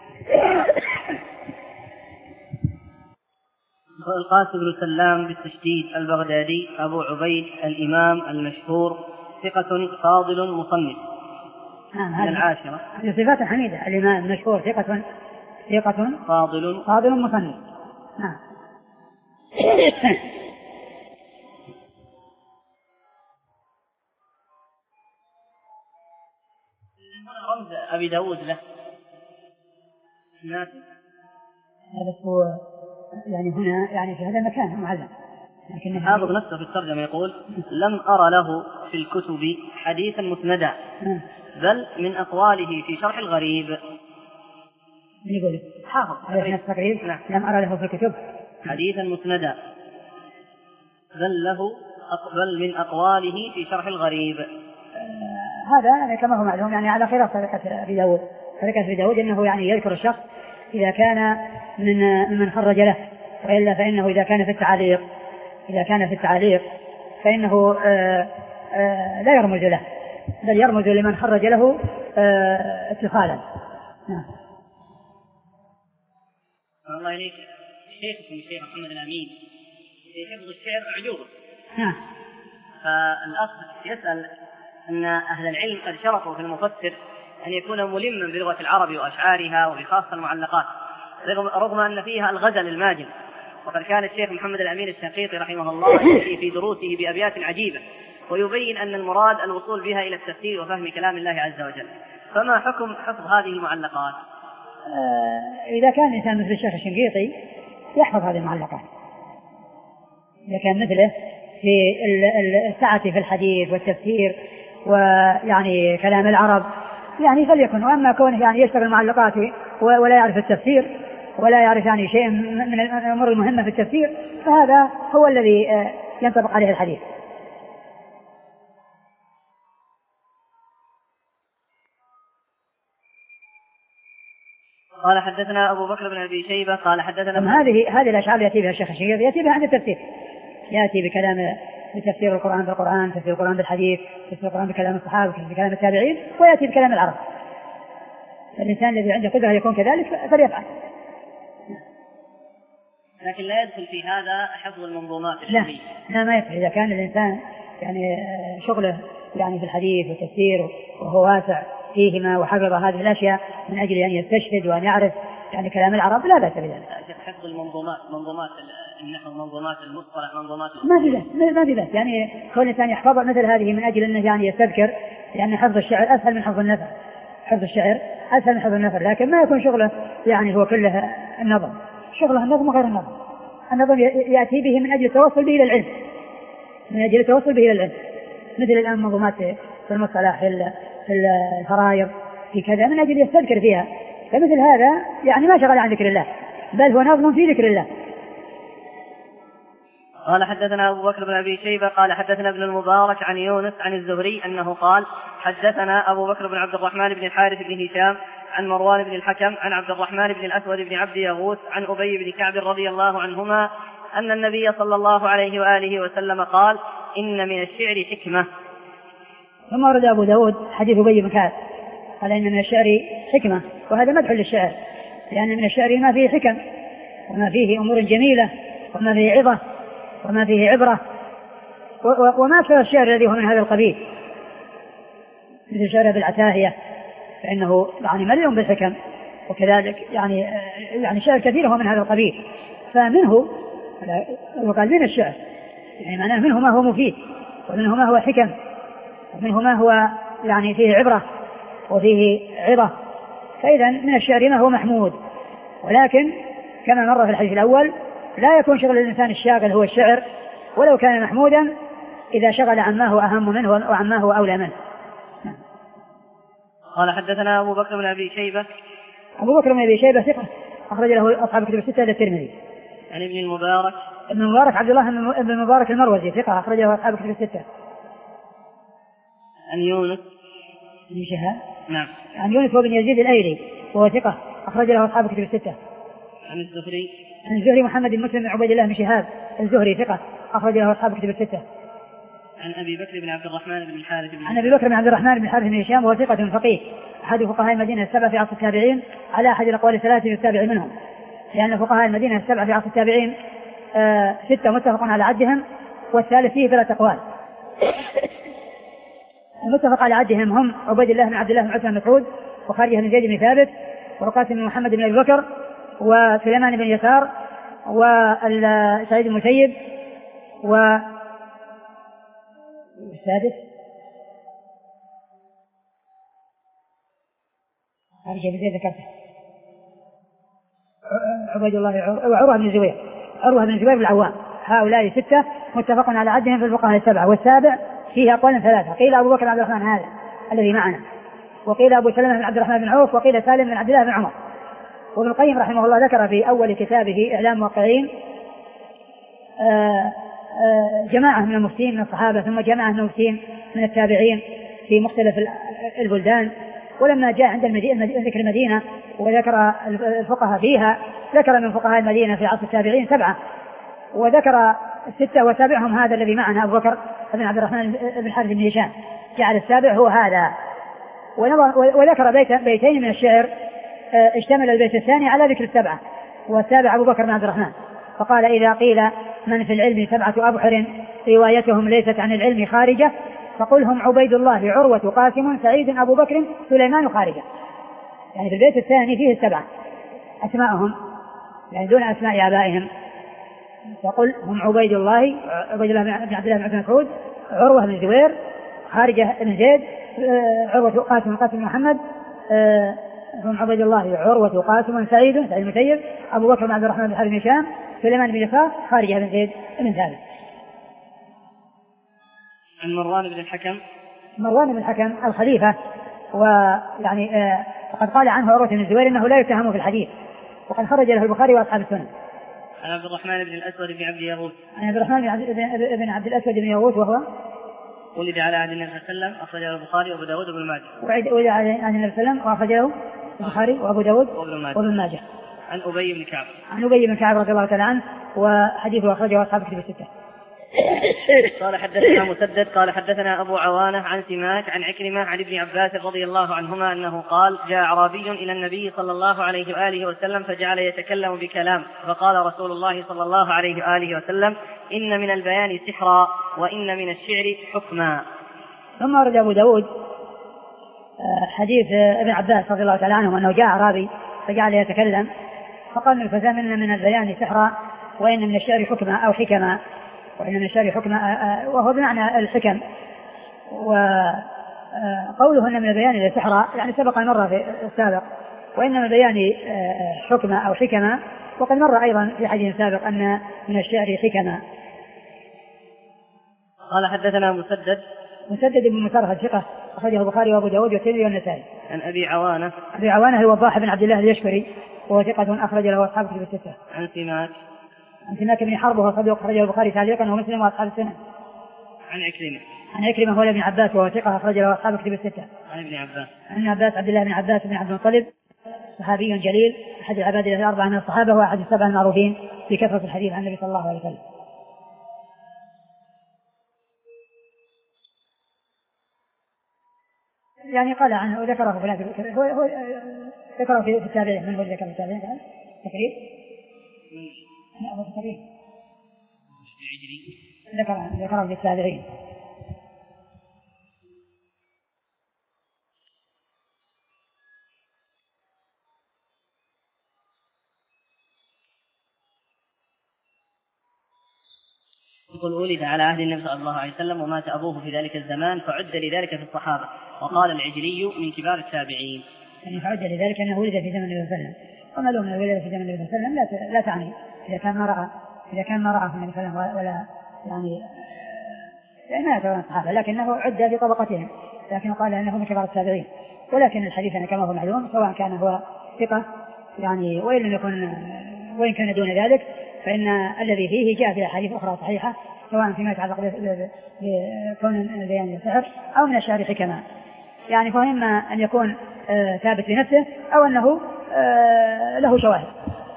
القاسم بن سلام بالتشديد البغدادي أبو عبيد الإمام المشهور ثقة فاضل مصنف من العاشرة. صفات حميدة الإمام المشهور ثقة ثقة فاضل فاضل مصنف. نعم. رمز أبي داود له هذا هو يعني هنا يعني في هذا المكان معلم، لكن حافظ نفسه في الترجمة يقول لم أرى له في الكتب حديثا مسندا بل من أقواله في شرح الغريب. يقول حافظ تقريب لم أرى له في الكتب حديثا مسندا بل له بل من أقواله في شرح الغريب. آه هذا يعني كما هو معلوم يعني على خلاف طريقة أبي داود. طريقة أبي داود أنه يعني يذكر الشخص إذا كان من من خرج له، وإلا فإنه إذا كان في التعليق إذا كان في التعليق فإنه آآ آآ لا يرمز له، بل يرمز لمن خرج له اتصالا. نعم. الله إليك شيخكم الشيخ محمد الأمين في حفظ الشعر أعجوبة. نعم. فالأخ يسأل أن أهل العلم قد شرطوا في المفسر أن يكون ملما بلغة العرب وأشعارها وبخاصة المعلقات، رغم أن فيها الغزل الماجن. وقد كان الشيخ محمد الأمين الشنقيطي رحمه الله يأتي في دروسه بأبيات عجيبة ويبين أن المراد الوصول بها إلى التفسير وفهم كلام الله عز وجل. فما حكم حفظ هذه المعلقات إذا كان الإنسان مثل الشيخ الشنقيطي يحفظ هذه المعلقات، إذا كان مثله في السعة في الحديث والتفسير ويعني كلام العرب يعني فليكن. وأما كونه يعني يشتغل معلقات ولا يعرف التفسير ولا يعرف يعني شيء من الأمور المهمة في التفسير فهذا هو الذي ينطبق عليه الحديث. قال حدثنا أبو بكر بن أبي شيبة قال حدثنا هذه هذه الأشعار يأتي بها الشيخ الشنقيطي يأتي بها عند التفسير، يأتي بكلام بتفسير القرآن بالقرآن، تفسير القرآن بالحديث، تفسير القرآن بكلام الصحابة، بكلام التابعين، ويأتي بكلام العرب. الإنسان الذي عنده قدرة يكون كذلك فليفعل. لكن لا يدخل في هذا حفظ المنظومات العلمية. لا ما يدخل إذا كان الإنسان يعني شغله يعني في الحديث والتفسير وهو واسع فيهما وحفظ هذه الأشياء من أجل أن يستشهد وأن يعرف يعني كلام العرب لا بأس بذلك. حفظ المنظومات منظومات النحو منظومات المصطلح منظومات ما في بأس ما في بأس يعني كل إنسان يحفظ مثل هذه من أجل أنه يعني يستذكر، لأن حفظ الشعر أسهل من حفظ النثر، حفظ الشعر أسهل من حفظ النثر، لكن ما يكون شغله يعني هو كله النظم، شغله النظم وغير النظم. النظم يأتي به من أجل التوصل به إلى العلم، من أجل التوصل به إلى العلم، مثل الآن منظومات في المصطلح في الفرائض في كذا من أجل يستذكر فيها، فمثل هذا يعني ما شغل عن ذكر الله بل هو نظم في ذكر الله. قال حدثنا أبو بكر بن أبي شيبة قال حدثنا ابن المبارك عن يونس عن الزهري أنه قال حدثنا أبو بكر بن عبد الرحمن بن الحارث بن هشام عن مروان بن الحكم عن عبد الرحمن بن الأسود بن عبد يغوث عن أبي بن كعب رضي الله عنهما أن النبي صلى الله عليه وآله وسلم قال إن من الشعر حكمة. ثم ورد أبو داود حديث أبي بن كعب قال إن من الشعر حكمة، وهذا مدح للشعر، لأن من الشعر ما فيه حكم وما فيه أمور جميلة وما فيه عظة وما فيه عبرة، وما أكثر الشعر الذي هو من هذا القبيل مثل شعر بالعتاهية فإنه يعني مليء بالحكم، وكذلك يعني يعني شعر كثير هو من هذا القبيل، فمنه وقال من الشعر يعني معناه منه ما هو مفيد ومنه ما هو حكم ومنه ما هو يعني فيه عبرة وفيه عظة، فإذا من الشعر ما هو محمود، ولكن كما مر في الحديث الأول لا يكون شغل الإنسان الشاغل هو الشعر ولو كان محمودا إذا شغل عما هو أهم منه وعما هو أولى منه. قال حدثنا أبو بكر بن أبي شيبة أبو بكر بن أبي شيبة ثقة أخرج له أصحاب الكتب الستة إلى الترمذي. عن ابن المبارك ابن المبارك عبد الله بن المبارك المروزي ثقة أخرج له أصحاب الكتب الستة. عن يونس بن شهاب نعم عن يونس وابن يزيد الأيلي وهو ثقة أخرج له أصحاب الكتب الستة. عن الزهري عن الزهري محمد بن مسلم بن عبيد الله بن شهاب الزهري ثقة أخرج له أصحاب الكتب الستة. عن أبي بكر بن عبد الرحمن بن الحارث بن عن أبي بكر بن عبد الرحمن بن الحارث بن هشام وهو ثقة فقيه أحد فقهاء المدينة السبعة في عصر التابعين على أحد الأقوال الثلاثة السابع منهم، لأن فقهاء المدينة السبعة في عصر التابعين آه ستة متفق على عدهم والثالث فيه ثلاث أقوال. المتفق على عدهم هم عبيد الله بن عبد الله بن عثمان بن مسعود وخارجة بن زيد بن ثابت والقاسم بن محمد بن أبي بكر وسليمان بن يسار وسعيد بن المسيب و السادس خارجة بن زيد ذكرته عبيد الله وعروة بن الزبير عروة بن الزبير بالعوام. هؤلاء ستة متفق على عدهم في الفقهاء السبعة، والسابع فيه أقوال ثلاثة، قيل أبو بكر بن عبد الرحمن هذا الذي معنا، وقيل أبو سلمة بن عبد الرحمن بن عوف، وقيل سالم بن عبد الله بن عمر. وابن القيم رحمه الله ذكر في أول كتابه إعلام الموقعين جماعة من المفتين من الصحابة ثم جماعة من المفتين من التابعين في مختلف البلدان، ولما جاء عند ذكر المدينة وذكر الفقهاء فيها ذكر من فقهاء المدينة في عصر التابعين سبعة، وذكر الستة وتابعهم هذا الذي معنا أبو بكر بن عبد الرحمن بن الحارث بن هشام، جعل السابع هو هذا. وذكر بيتين من الشعر اشتمل البيت الثاني على ذكر السبعة، والسابع أبو بكر بن عبد الرحمن، فقال إذا قيل من في العلم سبعة أبحر روايتهم ليست عن العلم خارجة فقلهم عبيد الله عروة قاسم سعيد أبو بكر سليمان خارجة. يعني في البيت الثاني فيه السبعة أسماءهم يعني دون أسماء آبائهم، فقل هم عبيد الله عبيد الله بن عبد الله بن مسعود عروة بن زبير خارجة بن زيد عروة قاسم قاسم محمد هم عبد الله عروة وقاسم سعيد سعيد المسيب أبو بكر بن عبد الرحمن بن حارث بن هشام سليمان بن يسار خارجة بن زيد بن ثابت. عن مروان بن الحكم مروان بن الحكم الخليفة، ويعني آه فقد قال عنه عروة بن الزبير انه لا يتهم في الحديث، وقد خرج له البخاري واصحاب السنن. عن عبد الرحمن بن الاسود بن عبد يغوث عن عبد الرحمن بن عبد الاسود بن يغوث وهو ولد على عهد النبي صلى الله عليه وسلم أخرجه البخاري وأبو داود وابن ماجه. ولد على عهد النبي صلى الله عليه وسلم وأخرجه البخاري وأبو داود وابن ماجه. عن أبي بن كعب عن أبي بن كعب رضي الله تعالى عنه وحديثه أخرجه أصحاب الكتب الستة. قال حدثنا مسدد قال حدثنا أبو عوانة عن سماك عن عكرمة عن ابن عباس رضي الله عنهما أنه قال جاء أعرابي إلى النبي صلى الله عليه وآله وسلم فجعل يتكلم بكلام فقال رسول الله صلى الله عليه وآله وسلم إن من البيان سحرا وإن من الشعر حكما. ثم ورد أبو داود حديث ابن عباس رضي الله تعالى عنه أنه جاء أعرابي فجعل يتكلم فقال الفزام إن من البيان سحرا وإن من الشعر حكما أو حكما، وإن من الشعر حكما وهو بمعنى الحكم. وقوله أن من البيان سحرا يعني سبق مرة في السابق، وإن من البيان حكما أو حكما وقد مر أيضا في حديث سابق أن من الشعر حكما. قال حدثنا مسدد مسدد بن مسرهد ثقة أخرجه البخاري وأبو داود والترمذي والنسائي. عن أبي عوانة أبي عوانة هو وضاح بن عبد الله اليشكري وهو ثقة أخرج له أصحاب الكتب الستة. عن سماك عن سماك بن حرب وهو صدوق أخرجه البخاري تعليقا ومسلم وأصحاب السنة. عن عكرمة عن عكرمة هو ابن عباس وهو ثقة أخرج له أصحاب الكتب الستة. عن ابن عباس عن ابن عباس عبد الله بن عباس بن عبد المطلب صحابي جليل أحد العباد الأربعة من الصحابة وأحد السبعة المعروفين بكثرة الحديث عن النبي صلى الله عليه وسلم. يعني قال عنه وذكره في هو هو ذكره في التابعين. من هو ذكر التابعين كان تقريب أبو تقريب ذكر ذكره في التابعين. يقول ولد على عهد النبي صلى الله عليه وسلم ومات أبوه في ذلك الزمان فعد لذلك في الصحابة، وقال العجلي من كبار التابعين. يعني فعد لذلك أنه ولد في زمن النبي صلى الله عليه وسلم، ومعلوم أنه ولد في زمن النبي صلى الله عليه وسلم لا لا تعني إذا كان ما رأى إذا كان ما رأى في النبي صلى الله عليه وسلم ولا يعني ما يعتبر الصحابة، لكنه عد في طبقتهم، لكن قال أنه من كبار التابعين. ولكن الحديث أنا كما هو معلوم سواء كان هو ثقة يعني وإن لم يكن وإن كان دون ذلك فإن الذي فيه جاء في أحاديث أخرى صحيحة سواء فيما يتعلق بكون البيان السحر أو من الشعر حكما. يعني فإما أن يكون آه ثابت بنفسه أو أنه آه له شواهد.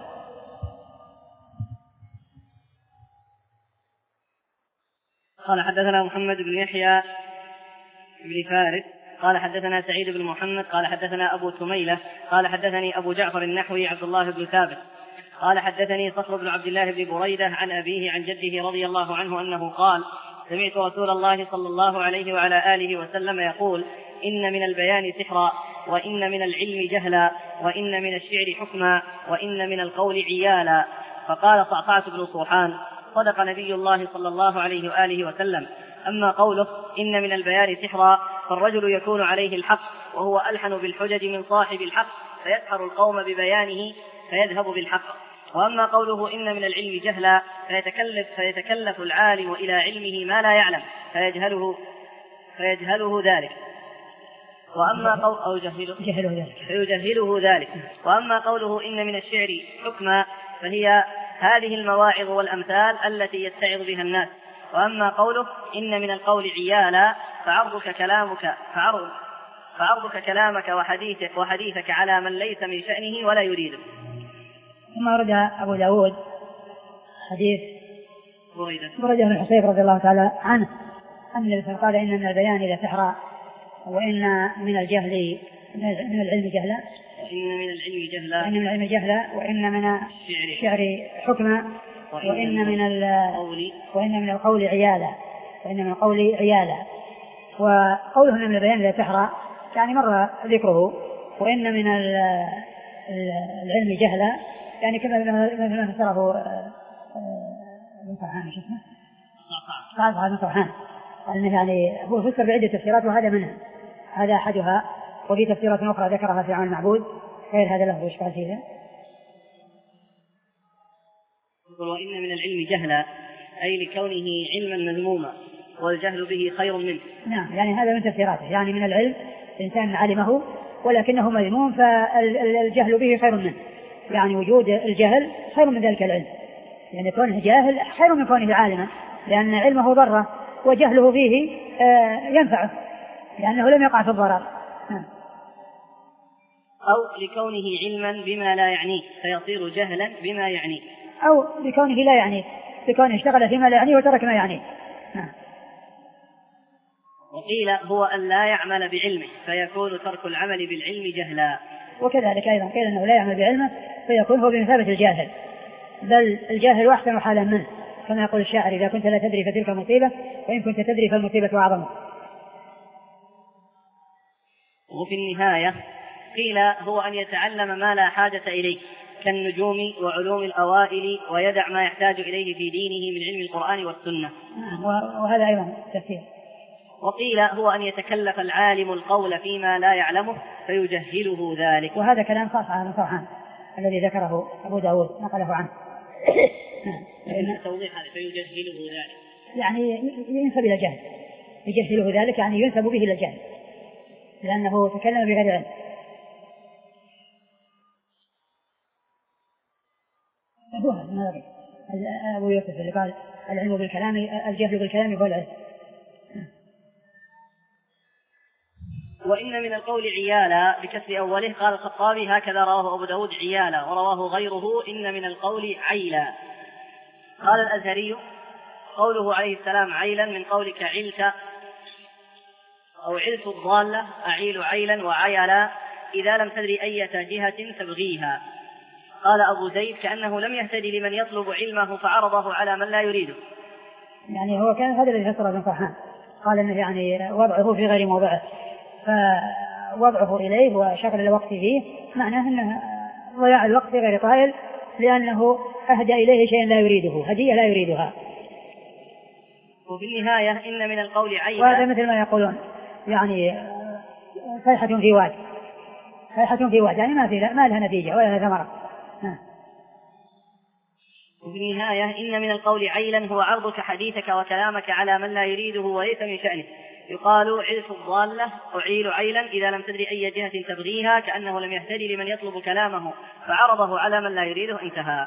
قال حدثنا محمد بن يحيى بن فارس قال حدثنا سعيد بن محمد قال حدثنا أبو تميلة قال حدثني أبو جعفر النحوي عبد الله بن ثابت قال حدثني صخر بن عبد الله بن بريدة عن أبيه عن جده رضي الله عنه أنه قال سمعت رسول الله صلى الله عليه وعلى آله وسلم يقول إن من البيان سحرا وإن من العلم جهلا وإن من الشعر حكما وإن من القول عيالا. فقال صعصعة بن صوحان صدق نبي الله صلى الله عليه وآله وسلم. أما قوله إن من البيان سحرا فالرجل يكون عليه الحق وهو ألحن بالحجج من صاحب الحق فيسحر القوم ببيانه فيذهب بالحق. وأما قوله إن من العلم جهلا فيتكلف, فيتكلف العالم إلى علمه ما لا يعلم فيجهله, فيجهله ذلك وأما قول أو جهله ذلك فيجهله ذلك. وأما قوله إن من الشعر حكما فهي هذه المواعظ والأمثال التي يتعظ بها الناس. وأما قوله إن من القول عيالا فعرضك كلامك فعرض فعرضك كلامك وحديثك وحديثك على من ليس من شأنه ولا يريده. ثم ورد أبو داود حديث بريدة بن حصيب رضي الله تعالى عنه أن النبي قال إن من البيان إذا سحرا وإن من الجهل من العلم جهلا وإن من العلم جهلا وإن من العلم جهلا وإن من الشعر حكما وإن من القول وإن من القول عيالا وإن من القول عيالا. وقوله إن من البيان إذا سحرا يعني مر ذكره. وإن من العلم جهلا يعني كما مثل فسره ابن صحان شو اسمه صعصعة بن صحان أنه يعني هو فسر بعدة تفسيرات وهذا منها هذا أحدها. وفي تفسيرات أخرى ذكرها في عن المعبود غير هذا له إشكال فيها. وإن من العلم جهلا أي لكونه علما مذموما والجهل به خير منه. نعم يعني هذا من تفسيراته، يعني من العلم إنسان علمه ولكنه مذموم فالجهل به خير منه، يعني وجود الجهل خير من ذلك العلم، يعني كونه جاهل خير من كونه عالما، لأن علمه ضره وجهله فيه ينفعه لأنه لم يقع في الضرر. أو لكونه علما بما لا يعنيه فيصير جهلا بما يعنيه، أو لكونه لا يعنيه، لكونه اشتغل فيما لا يعنيه وترك ما يعنيه. وقيل هو أن لا يعمل بعلمه فيكون ترك العمل بالعلم جهلا. وكذلك أيضا قيل أنه لا يعمل بعلمه فيكون هو بمثابة الجاهل، بل الجاهل أحسن حالا منه، كما يقول الشاعر: إذا كنت لا تدري فتلك مصيبة وإن كنت تدري فالمصيبة أعظم. وفي النهاية قيل هو أن يتعلم ما لا حاجة إليه كالنجوم وعلوم الأوائل ويدع ما يحتاج إليه في دينه من علم القرآن والسنة، وهذا أيضا تفسير. وقيل هو أن يتكلف العالم القول فيما لا يعلمه فيجهله ذلك، وهذا كلام خاص عن صرحان الذي ذكره أبو داود نقله عنه. توضيح هذا فيجهله ذلك يعني ينسب إلى الجهل، يجهله ذلك يعني ينسب به إلى الجهل لأنه تكلم بغير علم. أبو يوسف اللي قال العلم بالكلام الجهل بالكلام هو العلم. وإن من القول عيالا بكسر أوله. قال الخطابي: هكذا رواه أبو داود عيالا، ورواه غيره إن من القول عيلا. قال الأزهري: قوله عليه السلام عيلا من قولك علت أو علت الضالة أعيل عيلا وعيلا إذا لم تدري أي جهة تبغيها. قال أبو زيد: كأنه لم يهتدي لمن يطلب علمه فعرضه على من لا يريده. يعني هو كان هذا الذي فسر ابن فرحان، قال إنه يعني وضعه في غير موضعه، فوضعه إليه وشغل الوقت فيه معناه أنه ضياع الوقت في غير طائل، لأنه أهدى إليه شيئا لا يريده، هدية لا يريدها. وفي النهاية إن من القول عيلا، وهذا مثل ما يقولون يعني صيحة في واد، صيحة في واد يعني ما في ما لها نتيجة ولا لها ثمرة. وفي النهاية إن من القول عيلا هو عرضك حديثك وكلامك على من لا يريده وليس من شأنه. يقال علت الضالة أعيل عيلا إذا لم تدري أي جهة تبغيها، كأنه لم يهتدي لمن يطلب كلامه فعرضه على من لا يريده. انتهى.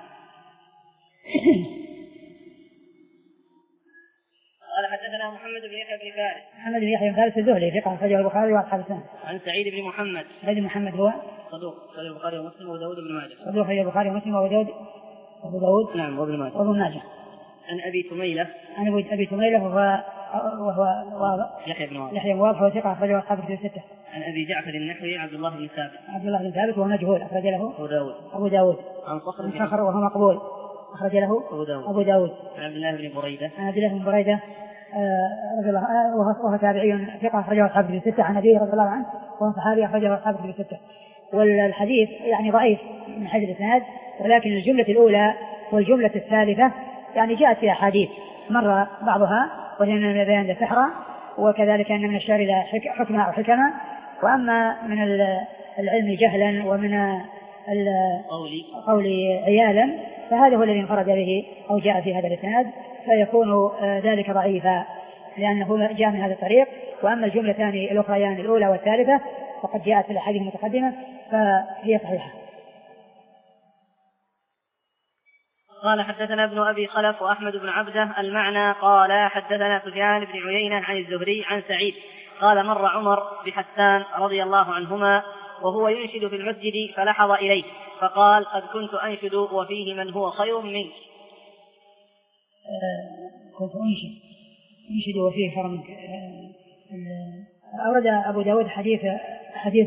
قال حدثنا محمد بن يحيى بن فارس. محمد بن يحيى بن فارس الذهلي ثقة أخرجه البخاري وأصحاب السنن. عن سعيد بن محمد. سعيد بن محمد هو صدوق أخرجه البخاري ومسلم وداود بن ماجه. صدوق أخرجه البخاري ومسلم وداود أبو داود نعم وابن ماجه. وابن ماجه. عن أبي تميلة. عن أبي تميلة وهو وهو يحيى بن واضح. يحيى بن واضح وثقة أخرجه أصحاب الكتب الستة. عن أبي جعفر النحوي عبد الله بن ثابت. عبد الله بن ثابت وهو مجهول أخرج له أبو داود. أبو داود. عن صخر بن صخر وهو مقبول أخرج له أبو داود. أبو داود. عن عبد الله بن بريدة. عن عبد الله بن بريدة رضي الله عنه وهو تابعي ثقة أخرجه أصحاب الكتب الستة. عن أبيه رضي الله عنه وهو صحابي أخرجه أصحاب الكتب الستة. والحديث يعني ضعيف من حيث الإسناد، ولكن الجملة الأولى والجملة الثالثة يعني جاءت في أحاديث مر بعضها وهي من البيان لسحرة، وكذلك أن من الشعر إلى حكمة أو حكمة. وأما من العلم جهلا ومن القول عيالا فهذا هو الذي انفرد به أو جاء في هذا الإسناد، فيكون ذلك ضعيفا لأنه جاء من هذا الطريق. وأما الجملتان الأخريان الأولى والثالثة فقد جاءت في الأحاديث المتقدمة فهي صحيحة. قال حدثنا ابن أبي خلف وأحمد بن عبده المعنى. قال حدثنا سفيان بن عيينة عن الزهري عن سعيد قال مر عمر بحسان رضي الله عنهما وهو ينشد في المسجد فلحظ إليه فقال قد كنت أنشد وفيه من هو خير منك. آه كنت أنشد أنشد وفيه خير منك. آه أورد أبو داود حديث حديث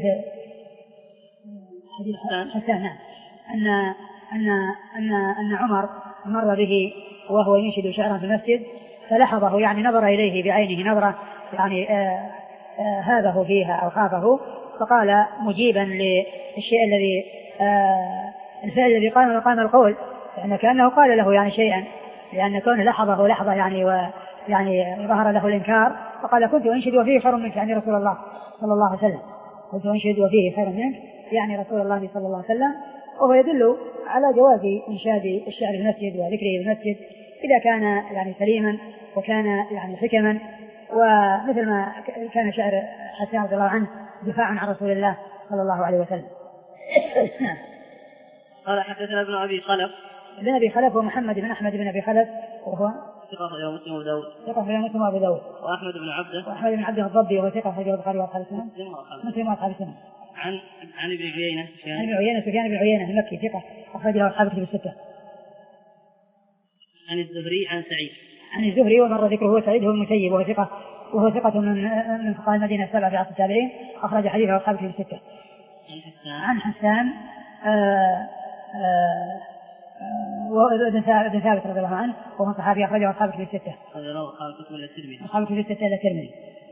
حديث حسان نعم أن أن أن أن عمر مر به وهو ينشد شعرا في المسجد فلحظه يعني نظر إليه بعينه نظرة يعني آه آه هابه فيها أو خافه، فقال مجيبا للشيء الذي آه الفعل الذي قام مقام القول، يعني كأنه قال له يعني شيئا، لأن كونه لحظه لحظة يعني ويعني ظهر له الإنكار، فقال كنت أنشد وفيه خير منك يعني رسول الله صلى الله عليه وسلم. كنت أنشد وفيه خير منك يعني رسول الله صلى الله عليه وسلم. وهو يدل على جواز إنشاد الشعر في المسجد وذكره في المسجد إذا كان يعني سليما وكان يعني حكما، ومثل ما كان شعر حسان رضي الله عنه دفاعا عن رسول الله صلى الله عليه وسلم. قال حدثنا ابن أبي خلف. ابن أبي خلف ومحمد بن أحمد بن أبي خلف وهو ثقة في مسلم وأبو داود. ثقة في مسلم وأبو داود. وأحمد بن عبده. وأحمد بن عبده الضبي وهو ثقة في البخاري وأصحاب السنن. مسلم وأصحاب السنن. عن عن ابن عيينة. عن ابن عيينة سفيان بن عيينة المكي ثقة أخرج له أصحاب الكتب الستة. عن الزهري عن سعيد. عن الزهري ومر ذكره هو سعيد هو المسيب وهو ثقة وهو ثقة من من فقهاء المدينة السبعة في عصر التابعين أخرج حديثه أصحاب الكتب الستة. عن حسان وابن ثابت رضي الله عنه وهو صحابي أخرجه أصحاب الكتب الستة. أصحاب الكتب الستة إلى الترمذي.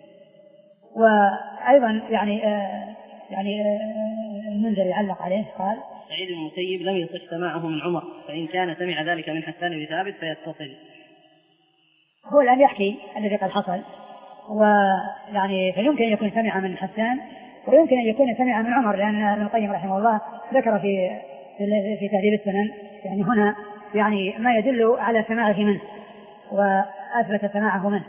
وأيضا يعني يعني المنذر يعلق عليه قال سعيد بن المسيب لم يصح سماعه من عمر فإن كان سمع ذلك من حسان بن ثابت فيتصل. هو الآن يحكي الذي قد حصل ويعني فيمكن أن يكون سمع من حسان ويمكن أن يكون سمع من عمر، لأن ابن القيم رحمه الله ذكر في في تهذيب السنن يعني هنا يعني ما يدل على سماعه منه وأثبت سماعه منه.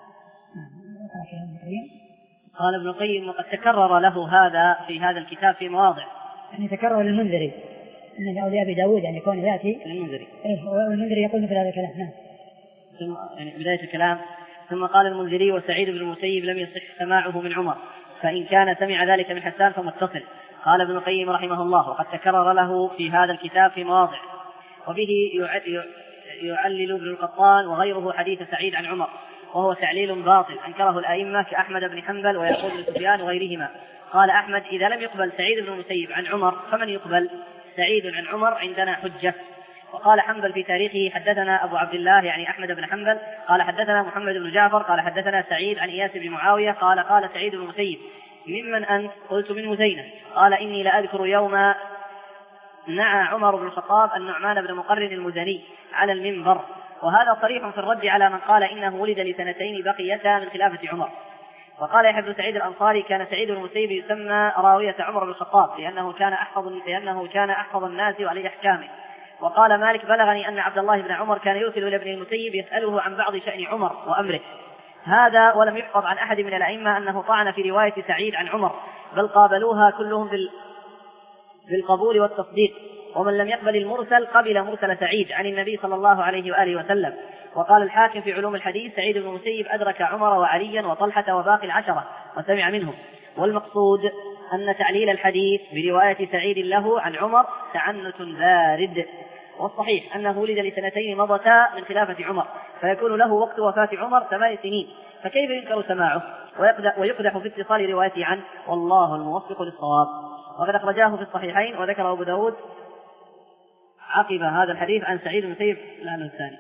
قال ابن القيم وقد تكرر له هذا في هذا الكتاب في مواضع، يعني تكرر للمنذري أن أولياء أبي داود يعني يكون يأتي المنذري إيه والمنذري يقول مثل هذا الكلام. نعم. ثم يعني بداية الكلام ثم قال المنذري وسعيد بن المسيب لم يصح سماعه من عمر فإن كان سمع ذلك من حسان فمتصل. قال ابن القيم رحمه الله وقد تكرر له في هذا الكتاب في مواضع وبه يعلل ابن القطان وغيره حديث سعيد عن عمر وهو تعليل باطل أنكره الأئمة كأحمد بن حنبل ويعقوب بن سفيان وغيرهما. قال أحمد إذا لم يقبل سعيد بن المسيب عن عمر فمن يقبل؟ سعيد عن عمر عندنا حجة. وقال حنبل في تاريخه حدثنا أبو عبد الله يعني أحمد بن حنبل قال حدثنا محمد بن جعفر قال حدثنا سعيد عن إياس بن معاوية قال قال سعيد بن المسيب ممن أنت؟ قلت من مزينة. قال إني لأذكر يوم نعى عمر بن الخطاب النعمان بن مقرن المزني على المنبر، وهذا صريح في الرد على من قال إنه ولد لسنتين بقيتا من خلافة عمر. وقال يحيى بن سعيد الأنصاري كان سعيد بن المسيب يسمى راوية عمر بن الخطاب لأنه كان أحفظ لأنه كان أحفظ الناس وعليه أحكامه. وقال مالك بلغني أن عبد الله بن عمر كان يرسل إلى ابن المسيب يسأله عن بعض شأن عمر وأمره هذا، ولم يحفظ عن أحد من الأئمة أنه طعن في رواية سعيد عن عمر بل قابلوها كلهم بالقبول والتصديق، ومن لم يقبل المرسل قبل مرسل سعيد عن النبي صلى الله عليه وآله وسلم. وقال الحاكم في علوم الحديث سعيد بن المسيب أدرك عمر وعليا وطلحة وباقي العشرة وسمع منهم. والمقصود أن تعليل الحديث برواية سعيد له عن عمر تعنت بارد، والصحيح أنه ولد لسنتين مضتا من خلافة عمر فيكون له وقت وفاة عمر ثمان سنين، فكيف ينكر سماعه ويقدح في اتصال روايته عنه؟ والله الموفق للصواب. وقد أخرجاه في الصحيحين وذكر أبو داود عقب هذا الحديث عن سعيد بن المسيب الآن الثاني.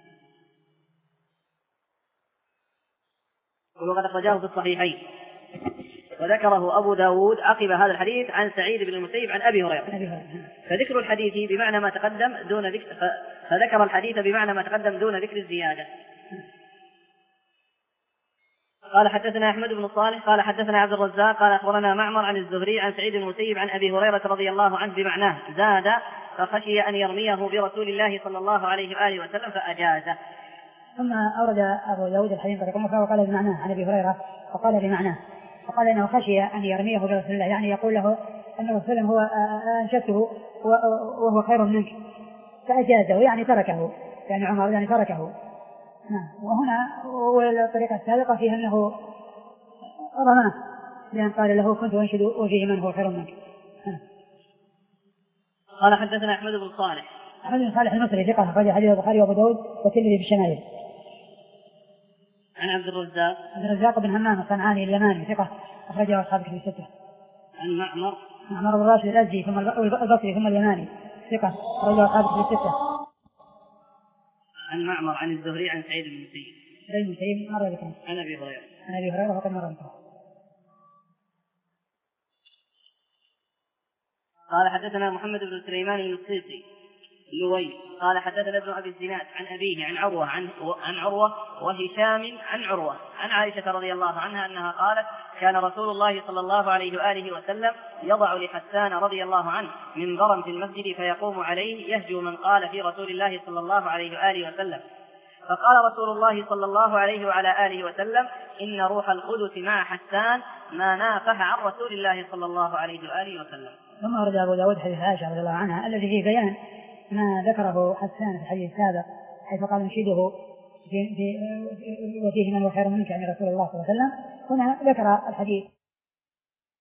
وقد أخرجاه في الصحيحين وذكره أبو داود عقب هذا الحديث عن سعيد بن المسيب عن أبي هريرة، فذكر الحديث بمعنى ما تقدم دون ذكر فذكر الحديث بمعنى ما تقدم دون ذكر الزيادة. قال حدثنا أحمد بن صالح قال حدثنا عبد الرزاق قال أخبرنا معمر عن الزهري عن سعيد بن المسيب عن أبي هريرة رضي الله عنه بمعناه زاد فخشي أن يرميه برسول الله صلى الله عليه وآله وسلم فأجازه. ثم أورد أبو داود الحديث وقال بمعناه عن أبي هريرة وقال بمعناه وقال إنه خشي أن يرميه برسول الله يعني يقول له أن الرسول هو أنشدته وهو خير منك فأجازه يعني تركه يعني عمر يعني تركه. وهنا والطريقة السابقة فيها أنه رماه لأن قال له كنت أنشد وفيه من هو خير منك. قال حدثنا أحمد بن صالح أحمد بن صالح المصري ثقة أخرج حديث البخاري وأبو داود والترمذي في الشمائل. عن عبد الرزاق عبد الرزاق بن همام الصنعاني اليماني ثقة أخرجه أصحاب الكتب الستة. عن معمر معمر بن راشد الأزدي ثم البصري ثم اليماني ثقة أخرجه أصحاب الكتب الستة. عن معمر عن الزهري عن سعيد بن المسيب سعيد بن المسيب مرة ذكر عن أبي هريرة عن أبي هريرة وقد مرة ذكر. قال حدثنا محمد بن سليمان المصيصي لوي قال حدثنا ابن أبي الزناد عن أبيه عن عروة عن, عن عروة وهشام عن عروة عن عائشة رضي الله عنها أنها قالت كان رسول الله صلى الله عليه وآله وسلم يضع لحسان رضي الله عنه منبرا في المسجد فيقوم عليه يهجو من قال في رسول الله صلى الله عليه وآله وسلم. فقال رسول الله صلى الله عليه وعلى آله وسلم إن روح القدس مع حسان ما نافح عن رسول الله صلى الله عليه وآله وسلم. ثم أورد أبو داود حديث عائشة رضي الله عنها الذي فيه بيان ما ذكره حسان في الحديث السابق حيث قال انشده وفيه من هو خير منك يعني رسول الله صلى الله عليه وسلم. هنا ذكر الحديث